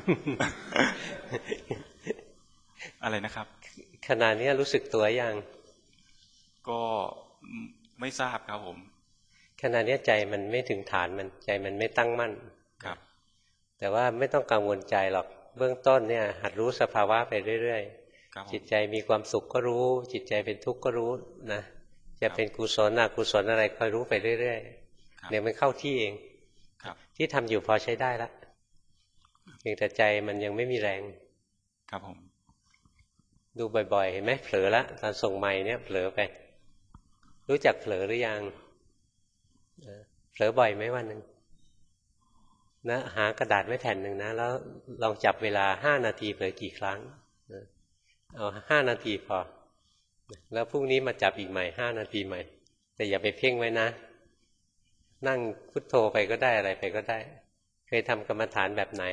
อะไรนะครับขณะนี้รู้สึกตัวยังก็ไม่ทราบครับผมขณะนี้ใจมันไม่ถึงฐานมันใจมันไม่ตั้งมั่นครับแต่ว่าไม่ต้องกังวลใจหรอกเบื้องต้นเนี่ยหัดรู้สภาวะไปเรื่อยๆจิตใจมีความสุขก็รู้จิตใจเป็นทุกข์ก็รู้นะจะเป็นกุศลอกุศลอะไรคอยรู้ไปเรื่อยๆเดี๋ยวมันเข้าที่เองที่ทำอยู่พอใช้ได้ละเพียงแต่ใจมันยังไม่มีแรงครับผมดูบ่อยๆเห็นไหมเผลอละตอนส่งไมค์เนี่ยเผลอไปรู้จักเผลอหรือยังเผลอบ่อยไหมวันหนึ่งนะหากระดาษไว้แผ่นหนึ่งนะแล้วลองจับเวลา5 นาทีเผลอกี่ครั้งเอา5 นาทีพอแล้วพรุ่งนี้มาจับอีกใหม่5 นาทีใหม่แต่อย่าไปเพ่งไว้นะนั่งพุทโธไปก็ได้อะไรไปก็ได้เคยทำกรรมฐานแบบไหน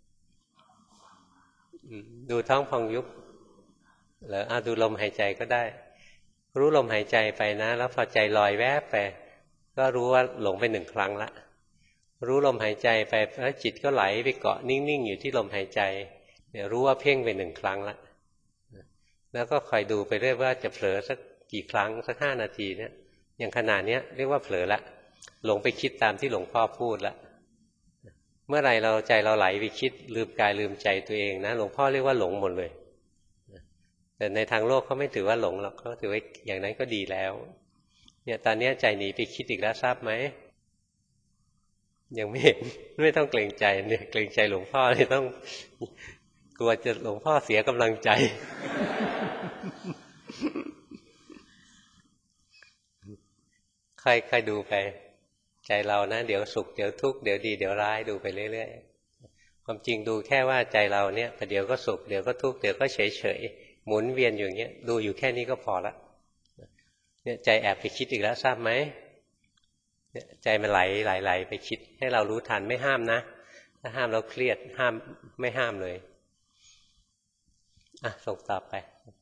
ดูท้องพองยุบหรือดูลมหายใจก็ได้รู้ลมหายใจไปนะแล้วพอใจลอยแวบไปก็รู้ว่าหลงไป1 ครั้งละรู้ลมหายใจไปแล้วจิตก็ไหลไปเกาะนิ่งๆอยู่ที่ลมหายใจเนี่ยรู้ว่าเพ่งไป1 ครั้งละแล้วก็คอยดูไปเรื่อยว่าจะเผลอสักกี่ครั้งสัก5 นาทีเนี่ยอย่างขนาดนี้เรียกว่าเผลอละหลงไปคิดตามที่หลวงพ่อพูดละเมื่อไหร่เราใจเราไหลไปคิดลืมกายลืมใจตัวเองนะหลวงพ่อเรียกว่าหลงหมดเลยแต่ในทางโลกเขาไม่ถือว่าหลงหรอกเขาถือว่าอย่างนั้นก็ดีแล้วเนี่ยตอนนี้ใจหนีไปคิดอีกแล้วทราบไหมยังไม่เห็นไม่ต้องเกรงใจเนี่ยเกรงใจหลวงพ่อเลยต้องกลัวจะหลวงพ่อเสียกำลังใจค่อยๆดูไปใจเรานะเดี๋ยวสุขเดี๋ยวทุกข์เดี๋ยวดีเดี๋ยวร้ายดูไปเรื่อยๆความจริงดูแค่ว่าใจเราเนี่ยเดี๋ยวก็สุขเดี๋ยวก็ทุกข์เดี๋ยวก็เฉยๆหมุนเวียนอยู่อย่างเงี้ยดูอยู่แค่นี้ก็พอละเนี่ยใจแอบไปคิดอีกแล้วทราบไหมเนี่ยใจมันไหลไปคิดให้เรารู้ทันไม่ห้ามนะถ้าห้ามเราเครียดห้ามไม่ห้ามเลยส่งต่อไป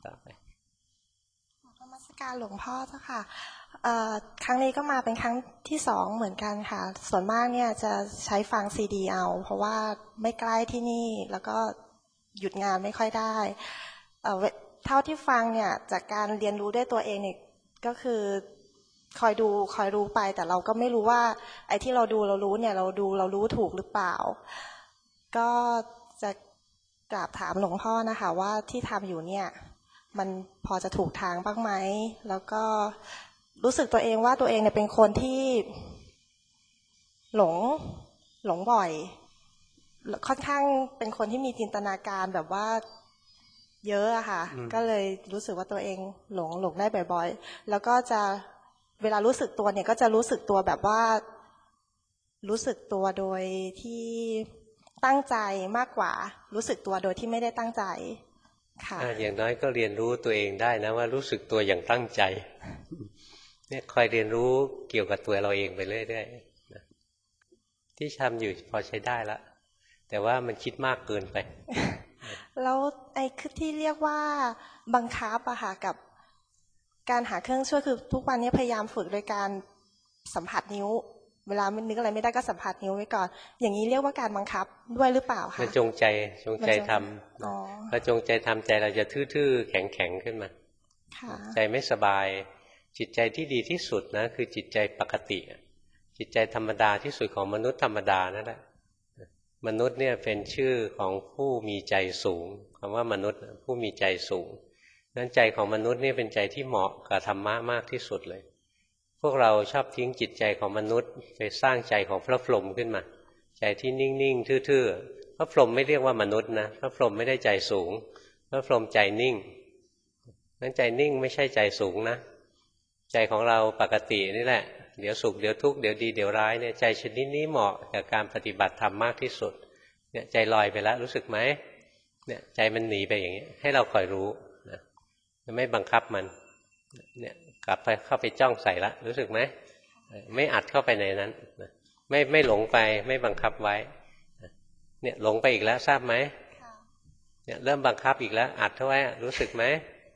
นมัสการหลวงพ่อเจ้าค่ะครั้งนี้ก็มาเป็นครั้งที่2เหมือนกันค่ะส่วนมากเนี่ยจะใช้ฟังซีดีเอาเพราะว่าไม่ใกล้ที่นี่แล้วก็หยุดงานไม่ค่อยได้เท่าที่ฟังเนี่ยจากการเรียนรู้ด้วยตัวเองเนี่ยก็คือคอยรู้ไปแต่เราก็ไม่รู้ว่าไอ้ที่เราดูเรารู้เนี่ยเรารู้ถูกหรือเปล่าก็จะกราบถามหลวงพ่อนะคะว่าที่ทำอยู่เนี่ยมันพอจะถูกทางบ้างไหมแล้วก็รู้สึกตัวเองว่าตัวเองเนี่ยเป็นคนที่หลงบ่อยค่อนข้างเป็นคนที่มีจินตนาการแบบว่าเยอะอะค่ะก็เลยรู้สึกว่าตัวเองหลงได้บ่อยๆแล้วก็จะเวลารู้สึกตัวเนี่ยก็จะรู้สึกตัวแบบว่ารู้สึกตัวโดยที่ตั้งใจมากกว่ารู้สึกตัวโดยที่ไม่ได้ตั้งใจค่ะอย่างน้อยก็เรียนรู้ตัวเองได้นะว่ารู้สึกตัวอย่างตั้งใจเนี่ยคอยเรียนรู้เกี่ยวกับตัวเราเองไปเรื่อยๆที่ทำอยู่พอใช้ได้ละแต่ว่ามันคิดมากเกินไปแล้วไอ้คือที่เรียกว่าบังคับอะค่ะกับการหาเครื่องช่วยคือทุกวันนี้พยายามฝึกโดยการสัมผัสนิ้วเวลานึกอะไรไม่ได้ก็สัมผัสนิ้วไว้ก่อนอย่างนี้เรียกว่าการบังคับด้วยหรือเปล่าคะมันจงใจทำพอจงใจทำใจเราจะทื่อๆแข็งๆขึ้นมาใจไม่สบายจิตใจที่ดีที่สุดนะคือจิตใจปกติจิตใจธรรมดาที่สุดของมนุษย์ธรรมดานั่นแหละมนุษย์เนี่ยเป็นชื่อของผู้มีใจสูงคำว่ามนุษย์ผู้มีใจสูงนั้นใจของมนุษย์นี่เป็นใจที่เหมาะกับธรรมะมากที่สุดเลยพวกเราชอบทิ้งจิตใจของมนุษย์ไปสร้างใจของพระพรหมขึ้นมาใจที่นิ่งๆทื่อๆพระพรหมไม่เรียกว่ามนุษย์นะพระพรหมไม่ได้ใจสูงพระพรหมใจนิ่งนั้นใจนิ่งไม่ใช่ใจสูงนะใจของเราปกตินี่แหละเดี๋ยวสุขเดี๋ยวทุกข์เดี๋ยวดีเดี๋ยวร้ายเนี่ยใจชนิดนี้เหมาะกับการปฏิบัติธรรมมากที่สุดเนี่ยใจลอยไปแล้วรู้สึกไหมเนี่ยใจมันหนีไปอย่างนี้ให้เราคอยรู้นะไม่บังคับมันเนี่ยกลับไปเข้าไปจ้องใส่ละรู้สึกไหมไม่อัดเข้าไปในนั้นไม่หลงไปไม่บังคับไว้เนี่ยหลงไปอีกแล้วทราบไหมเนี่ยเริ่มบังคับอีกแล้วอัดเข้าไว้รู้สึกไหม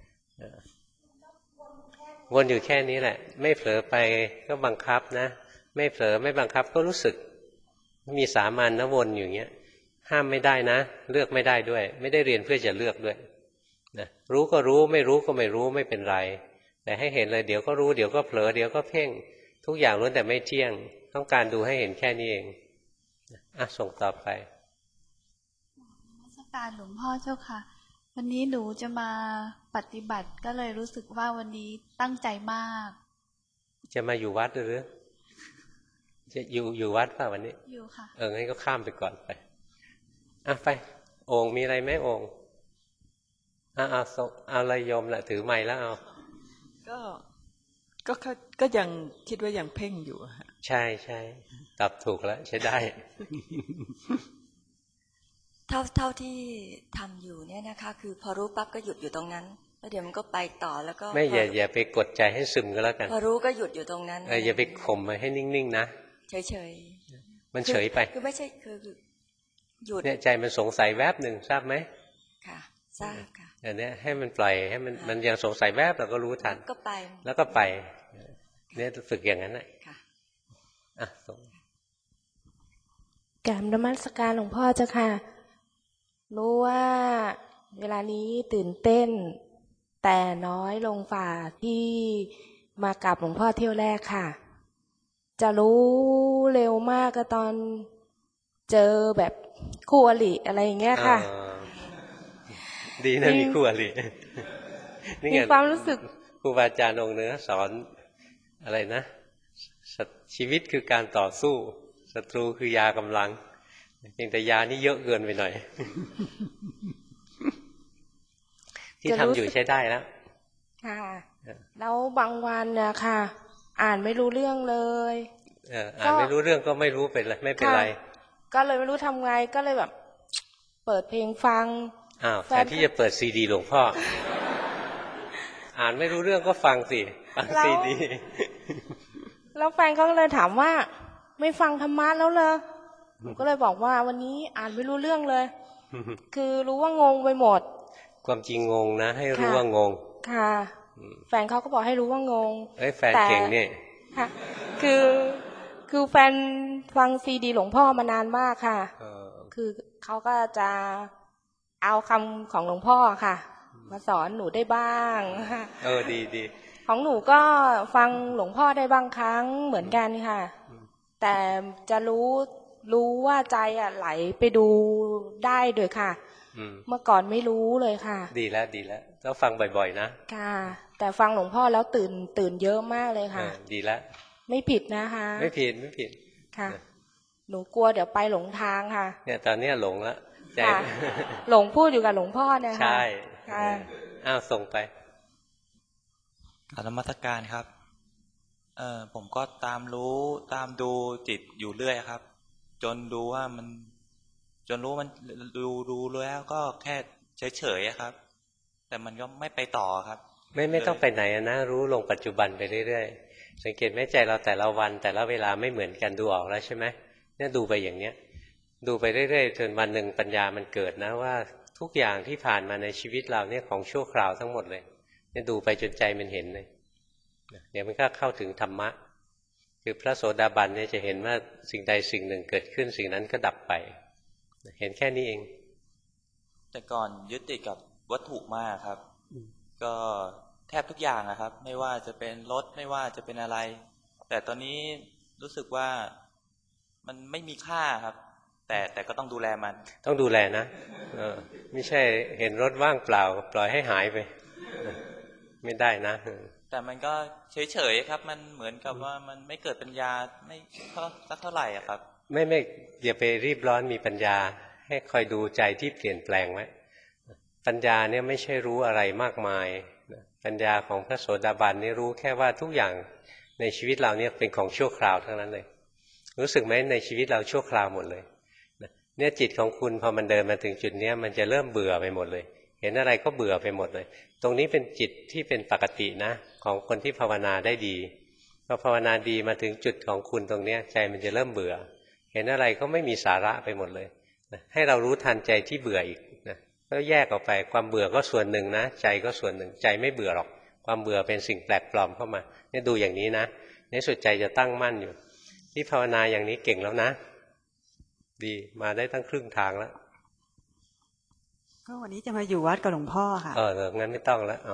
วนอยู่แค่นี้แหละไม่เผลอไปก็บังคับนะไม่เผลอไม่บังคับก็รู้สึกมีสามัญนะวนอยู่อย่างเงี้ยห้ามไม่ได้นะเลือกไม่ได้ด้วยไม่ได้เรียนเพื่อจะเลือกด้วยนะรู้ก็รู้ไม่รู้ก็ไม่รู้ไม่เป็นไรแต่ให้เห็นเลยเดี๋ยวก็รู้เดี๋ยวก็เผลอเดี๋ยวก็เพ่งทุกอย่างล้วนแต่ไม่เที่ยงต้องการดูให้เห็นแค่นี้เองส่งต่อไปนมัสการหลวงพ่อเจ้าค่ะวันนี้หนูจะมาปฏิบัติก็เลยรู้สึกว่าวันนี้ตั้งใจมากจะมาอยู่วัดหรือจะอยู่วัดป่ะวันนี้อยู่ค่ะงั้นก็ข้ามไปก่อนไปไปโอ่งมีอะไรไหมโอ่งเอาอะไรโยมแหละถือไม้แล้วเอาก็ยังคิดว่ายังเพ่งอยู่ใช่ใช่ตอบถูกแล้วใช้ได้เท่าที่ทำอยู่เนี่ยนะคะคือพอรู้ปั๊บก็หยุดอยู่ตรงนั้นแล้วเดี๋ยวมันก็ไปต่อแล้วก็ไม่อย่าไปกดใจให้ซึมก็แล้วกันพอรู้ก็หยุดอยู่ตรงนั้นอย่าไปข่มให้นิ่งๆนะเฉยๆมันเฉยไปคือไม่ใช่คือหยุดเนี่ยใจมันสงสัยแวบหนึ่งทราบไหมค่ะทราบค่ะอันนี้ให้มันปล่อยให้มันยังสงสัยแวบเราก็รู้ทันก็ไปแล้วก็ไปเนี่ยฝึกอย่างนั้นแหละค่ะส่งกราบนมัสการหลวงพ่อเจ้าค่ะรู้ว่าเวลานี้ตื่นเต้นแต่น้อยลงฝ่าที่มากราบหลวงพ่อเที่ยวแรกค่ะจะรู้เร็วมากก็ตอนเจอแบบคู่อริอะไรอย่างเงี้ยค่ะดีนะมีคู่อริมีความรู้สึกครูบาอาจารย์องค์เนื้อสอนอะไรนะชีวิตคือการต่อสู้ศัตรูคือยากำลังเพียงแต่ยานี่เยอะเกินไปหน่อยที่ทำอยู่ใช้ได้แล้วค่ะแล้วบางวันเนี่ยค่ะอ่านไม่รู้เรื่องเลยอ่านไม่รู้เรื่องก็ไม่รู้เป็นไรไม่เป็นไรก็เลยไม่รู้ทำไงก็เลยแบบเปิดเพลงฟังแทนที่จะเปิดซีดีหลวงพ่ออ่านไม่รู้เรื่องก็ฟังสิฟังซีดีแล้วแฟนเขาก็เลยถามว่าไม่ฟังธรรมะแล้วเลยก็เลยบอกว่าวันนี้อ่านไม่รู้เรื่องเลยคือรู้ว่างงไปหมดความจริงงงนะให้รู้ว่างงค่ะแฟนเขาก็บอกให้รู้ว่างงแฟนเก่งนี่ค่ะคือแฟนฟังซีดีหลวงพ่อมานานมากค่ะคือเขาก็จะเอาคำของหลวงพ่อค่ะมาสอนหนูได้บ้างดีของหนูก็ฟังหลวงพ่อได้บางครั้งเหมือนกันค่ะแต่จะรู้ว่าใจไหลไปดูได้ด้วยค่ะเมื่อก่อนไม่รู้เลยค่ะดีแล้วต้องฟังบ่อยๆนะค่ะแต่ฟังหลวงพ่อแล้วตื่นเยอะมากเลยค่ะดีแล้วไม่ผิดนะคะไม่ผิดค่ะหนูกลัวเดี๋ยวไปหลงทางค่ะเนี่ยตอนนี้หลงแล้วใจหลงพูดอยู่กับหลวงพ่อเนี่ยค่ะใช่ค่ะส่งไปกราบนมัสการครับผมก็ตามดูจิตอยู่เรื่อยครับจนรู้ว่ามันดูแล้วก็แค่เฉยๆครับแต่มันก็ไม่ไปต่อครับไม่ต้องไปไหนนะรู้ลงปัจจุบันไปเรื่อยๆสังเกตไหมใจเราแต่ละวันแต่ละเวลาไม่เหมือนกันดูออกแล้วใช่ไหมเนี่ยดูไปอย่างเนี้ยดูไปเรื่อยๆจนวันหนึ่งปัญญามันเกิดนะว่าทุกอย่างที่ผ่านมาในชีวิตเราเนี่ยของชั่วคราวทั้งหมดเลยเนี่ยดูไปจนใจมันเห็นเลยเดี๋ยวมันก็เข้าถึงธรรมะคือพระโสดาบันเนี่ยจะเห็นว่าสิ่งใดสิ่งหนึ่งเกิดขึ้นสิ่งนั้นก็ดับไปเห็นแค่นี้เองแต่ก่อนยึดติดกับวัตถุมากครับก็แทบทุกอย่างครับไม่ว่าจะเป็นรถไม่ว่าจะเป็นอะไรแต่ตอนนี้รู้สึกว่ามันไม่มีค่าครับแต่ก็ต้องดูแลมันต้องดูแลนะไม่ใช่เห็นรถว่างเปล่าปล่อยให้หายไปไม่ได้นะแต่มันก็เฉยๆครับมันเหมือนกับว่ามันไม่เกิดปัญญาไม่สักเท่าไหร่ครับไม่อย่าไปรีบร้อนมีปัญญาให้คอยดูใจที่เปลี่ยนแปลงไว้ปัญญาเนี่ยไม่ใช่รู้อะไรมากมายปัญญาของพระโสดาบันนี่รู้แค่ว่าทุกอย่างในชีวิตเราเนี่ยเป็นของชั่วคราวทั้งนั้นเลยรู้สึกไหมในชีวิตเราชั่วคราวหมดเลยเนี่ยจิตของคุณพอมันเดินมาถึงจุดนี้มันจะเริ่มเบื่อไปหมดเลยเห็นอะไรก็เบื่อไปหมดเลยตรงนี้เป็นจิตที่เป็นปกตินะของคนที่ภาวนาได้ดีพอภาวนาดีมาถึงจุดของคุณตรงนี้ใจมันจะเริ่มเบื่อเห็นอะไรก็ไม่มีสาระไปหมดเลยให้เรารู้ทันใจที่เบื่ออีกนะก็แยกออกไปความเบื่อก็ส่วนหนึ่งนะใจก็ส่วนหนึ่งใจไม่เบื่อหรอกความเบื่อเป็นสิ่งแปลกปลอมเข้ามาเนี่ยดูอย่างนี้นะในสุดใจจะตั้งมั่นอยู่ที่ภาวนาอย่างนี้เก่งแล้วนะดีมาได้ตั้งครึ่งทางแล้วก็วันนี้จะมาอยู่วัดกับหลวงพ่อค่ะงั้นไม่ต้องแล้ว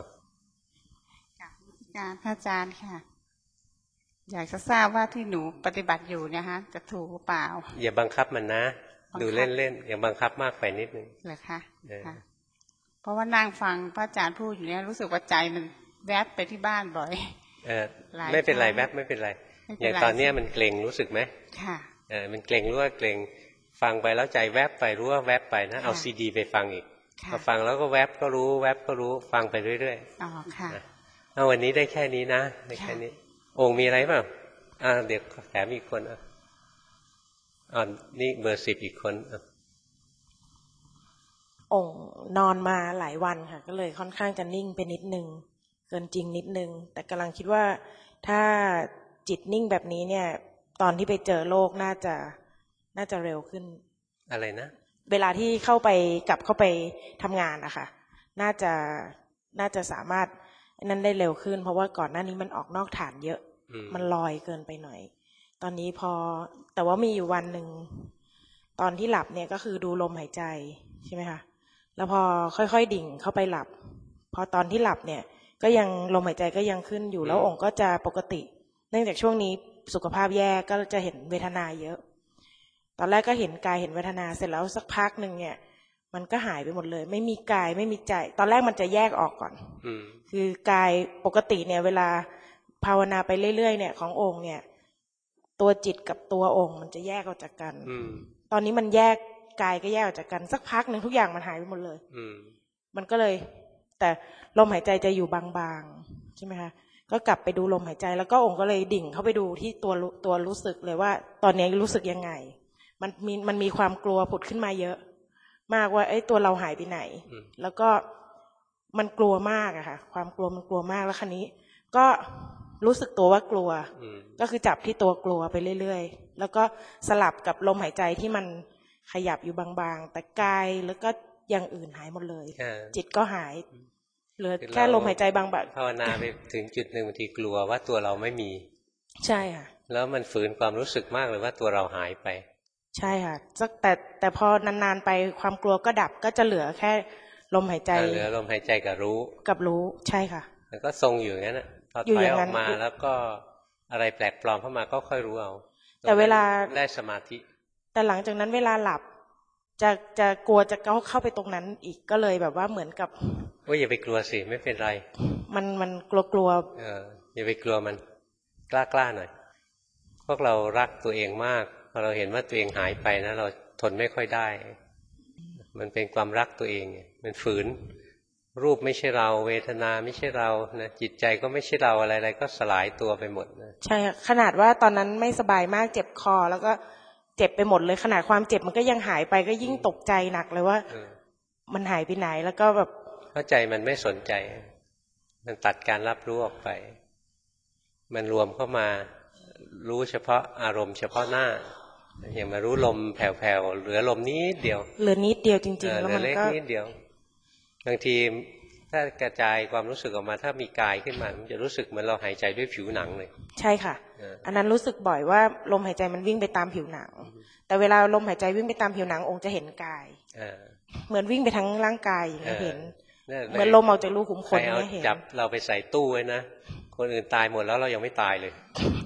การพระอาจารย์ค่ะอยากจะทราบว่าที่หนูปฏิบัติอยู่เนี่ยฮะจะถูกหรือเปล่าอย่าบังคับมันนะดูเล่นๆอย่าบังคับมากไปนิดนึงเหรอคะเพราะว่านั่งฟังพระอาจารย์พูดอยู่เนี่ยรู้สึกว่าใจมันแวบไปที่บ้านบ่อยไม่เป็นไรแวบไม่เป็นไรอย่างตอนนี้มันเกร็งรู้สึกไหมค่ะมันเกร็งรู้ว่าเกร็งฟังไปแล้วใจแวบไปรู้ว่าแวบไปนะเอาซีดีไปฟังอีกพอฟังแล้วก็แวบก็รู้แวบก็รู้ฟังไปเรื่อยๆอ๋อค่ะเอาวันนี้ได้แค่นี้นะได้แค่นี้องค์มีอะไรเปล่าเดี๋ยวแถมอีกคนนี่เบอร์ 10อีกคนองค์นอนมาหลายวันค่ะก็เลยค่อนข้างจะนิ่งไปนิดนึงเกินจริงนิดนึงแต่กำลังคิดว่าถ้าจิตนิ่งแบบนี้เนี่ยตอนที่ไปเจอโลกน่าจะเร็วขึ้นอะไรนะเวลาที่กลับเข้าไปทำงานนะคะน่าจะสามารถนั้นได้เร็วขึ้นเพราะว่าก่อนหน้านี้มันออกนอกฐานเยอะมันลอยเกินไปหน่อยตอนนี้แต่ว่ามีอยู่วันหนึ่งตอนที่หลับเนี่ยก็คือดูลมหายใจใช่ไหมคะแล้วพอค่อยๆดิ่งเข้าไปหลับพอตอนที่หลับเนี่ยก็ยังลมหายใจก็ยังขึ้นอยู่แล้วองค์ก็จะปกติเนื่องจากช่วงนี้สุขภาพแย่ก็จะเห็นเวทนาเยอะตอนแรกก็เห็นกายเห็นเวทนาเสร็จแล้วสักพักหนึ่งเนี่ยมันก็หายไปหมดเลยไม่มีกายไม่มีใจตอนแรกมันจะแยกออกก่อนคือกายปกติเนี่ยเวลาภาวนาไปเรื่อยๆเนี่ยขององค์เนี่ยตัวจิตกับตัวองค์มันจะแยกออกจากกันตอนนี้มันแยกกายก็แยกออกจากกันสักพักหนึ่งทุกอย่างมันหายไปหมดเลยมันก็เลยแต่ลมหายใจจะอยู่บางๆใช่ไหมคะก็กลับไปดูลมหายใจแล้วก็องค์ก็เลยดิ่งเข้าไปดูที่ตัวรู้สึกเลยว่าตอนนี้รู้สึกยังไงมันมีความกลัวผุดขึ้นมาเยอะมากว่าตัวเราหายไปไหนแล้วก็มันกลัวมากอะค่ะความกลัวมันกลัวมากแล้วคราวนี้ก็รู้สึกตัวว่ากลัวก็คือจับที่ตัวกลัวไปเรื่อยๆแล้วก็สลับกับลมหายใจที่มันขยับอยู่บางๆแต่กายแล้วก็อย่างอื่นหายหมดเลยจิตก็หายเหลือแค่ลมหายใจบางแบบภาวนาไปถึงจุดหนึ่งบางทีกลัวว่าตัวเราไม่มีใช่ค่ะแล้วมันฝืนความรู้สึกมากเลยว่าตัวเราหายไปใช่ค่ะแต่พอนานๆไปความกลัวก็ดับก็จะเหลือแค่ลมหายใจเหลือลมหายใจกับรู้ใช่ค่ะแล้วก็ทรงอยู่อย่างนั้นพอถอยออกมาแล้วก็อะไรแปลกปลอมเข้ามาก็ค่อยรู้เอาแต่เวลาได้สมาธิแต่หลังจากนั้นเวลาหลับจะกลัวจะเข้าไปตรงนั้นอีกก็เลยแบบว่าเหมือนกับว่าอย่าไปกลัวสิไม่เป็นไรมันกลัวอย่าไปกลัวมันกล้าหน่อยพวกเรารักตัวเองมากพอเราเห็นว่าตัวเองหายไปนะเราทนไม่ค่อยได้มันเป็นความรักตัวเองมันฝืนรูปไม่ใช่เราเวทนาไม่ใช่เรานะจิตใจก็ไม่ใช่เราอะไรๆก็สลายตัวไปหมดนะใช่ขนาดว่าตอนนั้นไม่สบายมากเจ็บคอแล้วก็เจ็บไปหมดเลยขนาดความเจ็บมันก็ยังหายไปก็ยิ่งตกใจหนักเลยว่ามันหายไปไหนแล้วก็แบบเข้าใจมันไม่สนใจมันตัดการรับรู้ออกไปมันรวมเข้ามารู้เฉพาะอารมณ์เฉพาะหน้าอย่างมารู้ลมแผ่วๆเหลือลมนิดเดียวเหลือนิดเดียวจริงๆแล้วมันก็นิดเดียวบางทีถ้ากระจายความรู้สึกออกมาถ้ามีกายขึ้นมามันจะรู้สึกเหมือนเราหายใจด้วยผิวหนังเลยใช่ค่ะอันนั้นรู้สึกบ่อยว่าลมหายใจมันวิ่งไปตามผิวหนังแต่เวลาลมหายใจวิ่งไปตามผิวหนังองค์จะเห็นกายเหมือนวิ่งไปทั้งร่างกายอย่างนี้เห็นเหมือนลมออกจากรูขุมขนนี่เห็นจับเราไปใส่ตู้ไว้นะคนอื่นตายหมดแล้วเรายังไม่ตายเลย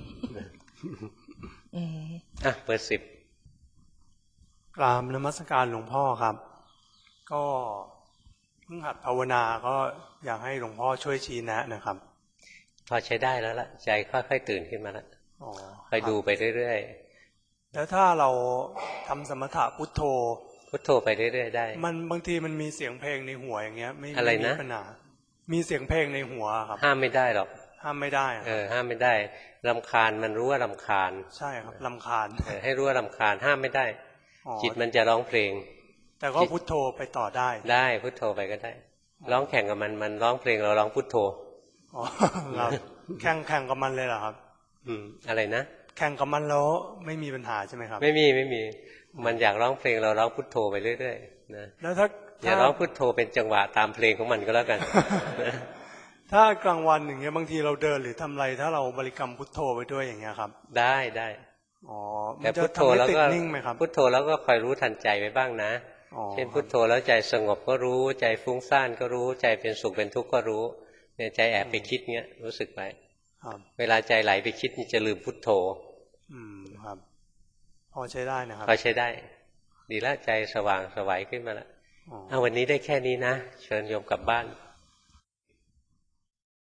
เปิด10 กราบนมัสการหลวงพ่อครับก็เพิ่งหัดภาวนาก็อยากให้หลวงพ่อช่วยชี้แนะนะครับพอใช้ได้แล้วล่ะใจค่อยๆตื่นขึ้นมาแล้วไปดูไปเรื่อยๆแล้วถ้าเราทำสมถะพุทโธไปเรื่อยๆได้มันบางทีมันมีเสียงเพลงในหัวอย่างเงี้ยไม่มีปัญหามีเสียงเพลงในหัวครับห้ามไม่ได้หรอกห้ามไม่ได้ห้ามไม่ได้รำคาญมันรู้ว่ารำคาญใช่ครับรำคาญให้รู้ว่ารำคาญห้ามไม่ได้จิตมันจะร้องเพลงแต่ก็พุทโธไปต่อได้พุทโธไปก็ได้ร้องแข่งกับมันร้องเพลงเราร้องพุทโธเราแข่งกับมันเลยเหรอครับอะไรนะแข่งกับมันแล้วไม่มีปัญหาใช่ไหมครับไม่มีมันอยากร้องเพลงเราร้องพุทโธไปเรื่อยๆนะแล้วถ้าอย่าร้องพุทโธเป็นจังหวะตามเพลงของมันก็แล้วกันถ้ากลางวันอย่างเงี้ยบางทีเราเดินหรือทำอะไรถ้าเราบริกรรมพุทโธไปด้วยอย่างเงี้ยครับได้แต่พุทโธแล้วก็พุทโธแล้วก็คอยรู้ทันใจไว้บ้างนะเช่นพุทโธแล้วใจสงบก็รู้ใจฟุ้งซ่านก็รู้ใจเป็นสุขเป็นทุกข์ก็รู้เนี่ยใจแอบไปคิดเงี้ยรู้สึกไหมเวลาใจไหลไปคิดนี่จะลืมพุทโธครับพอใช้ได้นะครับพอใช้ได้ดีแล้วใจสว่างสวัยขึ้นมาแล้ววันนี้ได้แค่นี้นะเชิญโยมกลับบ้าน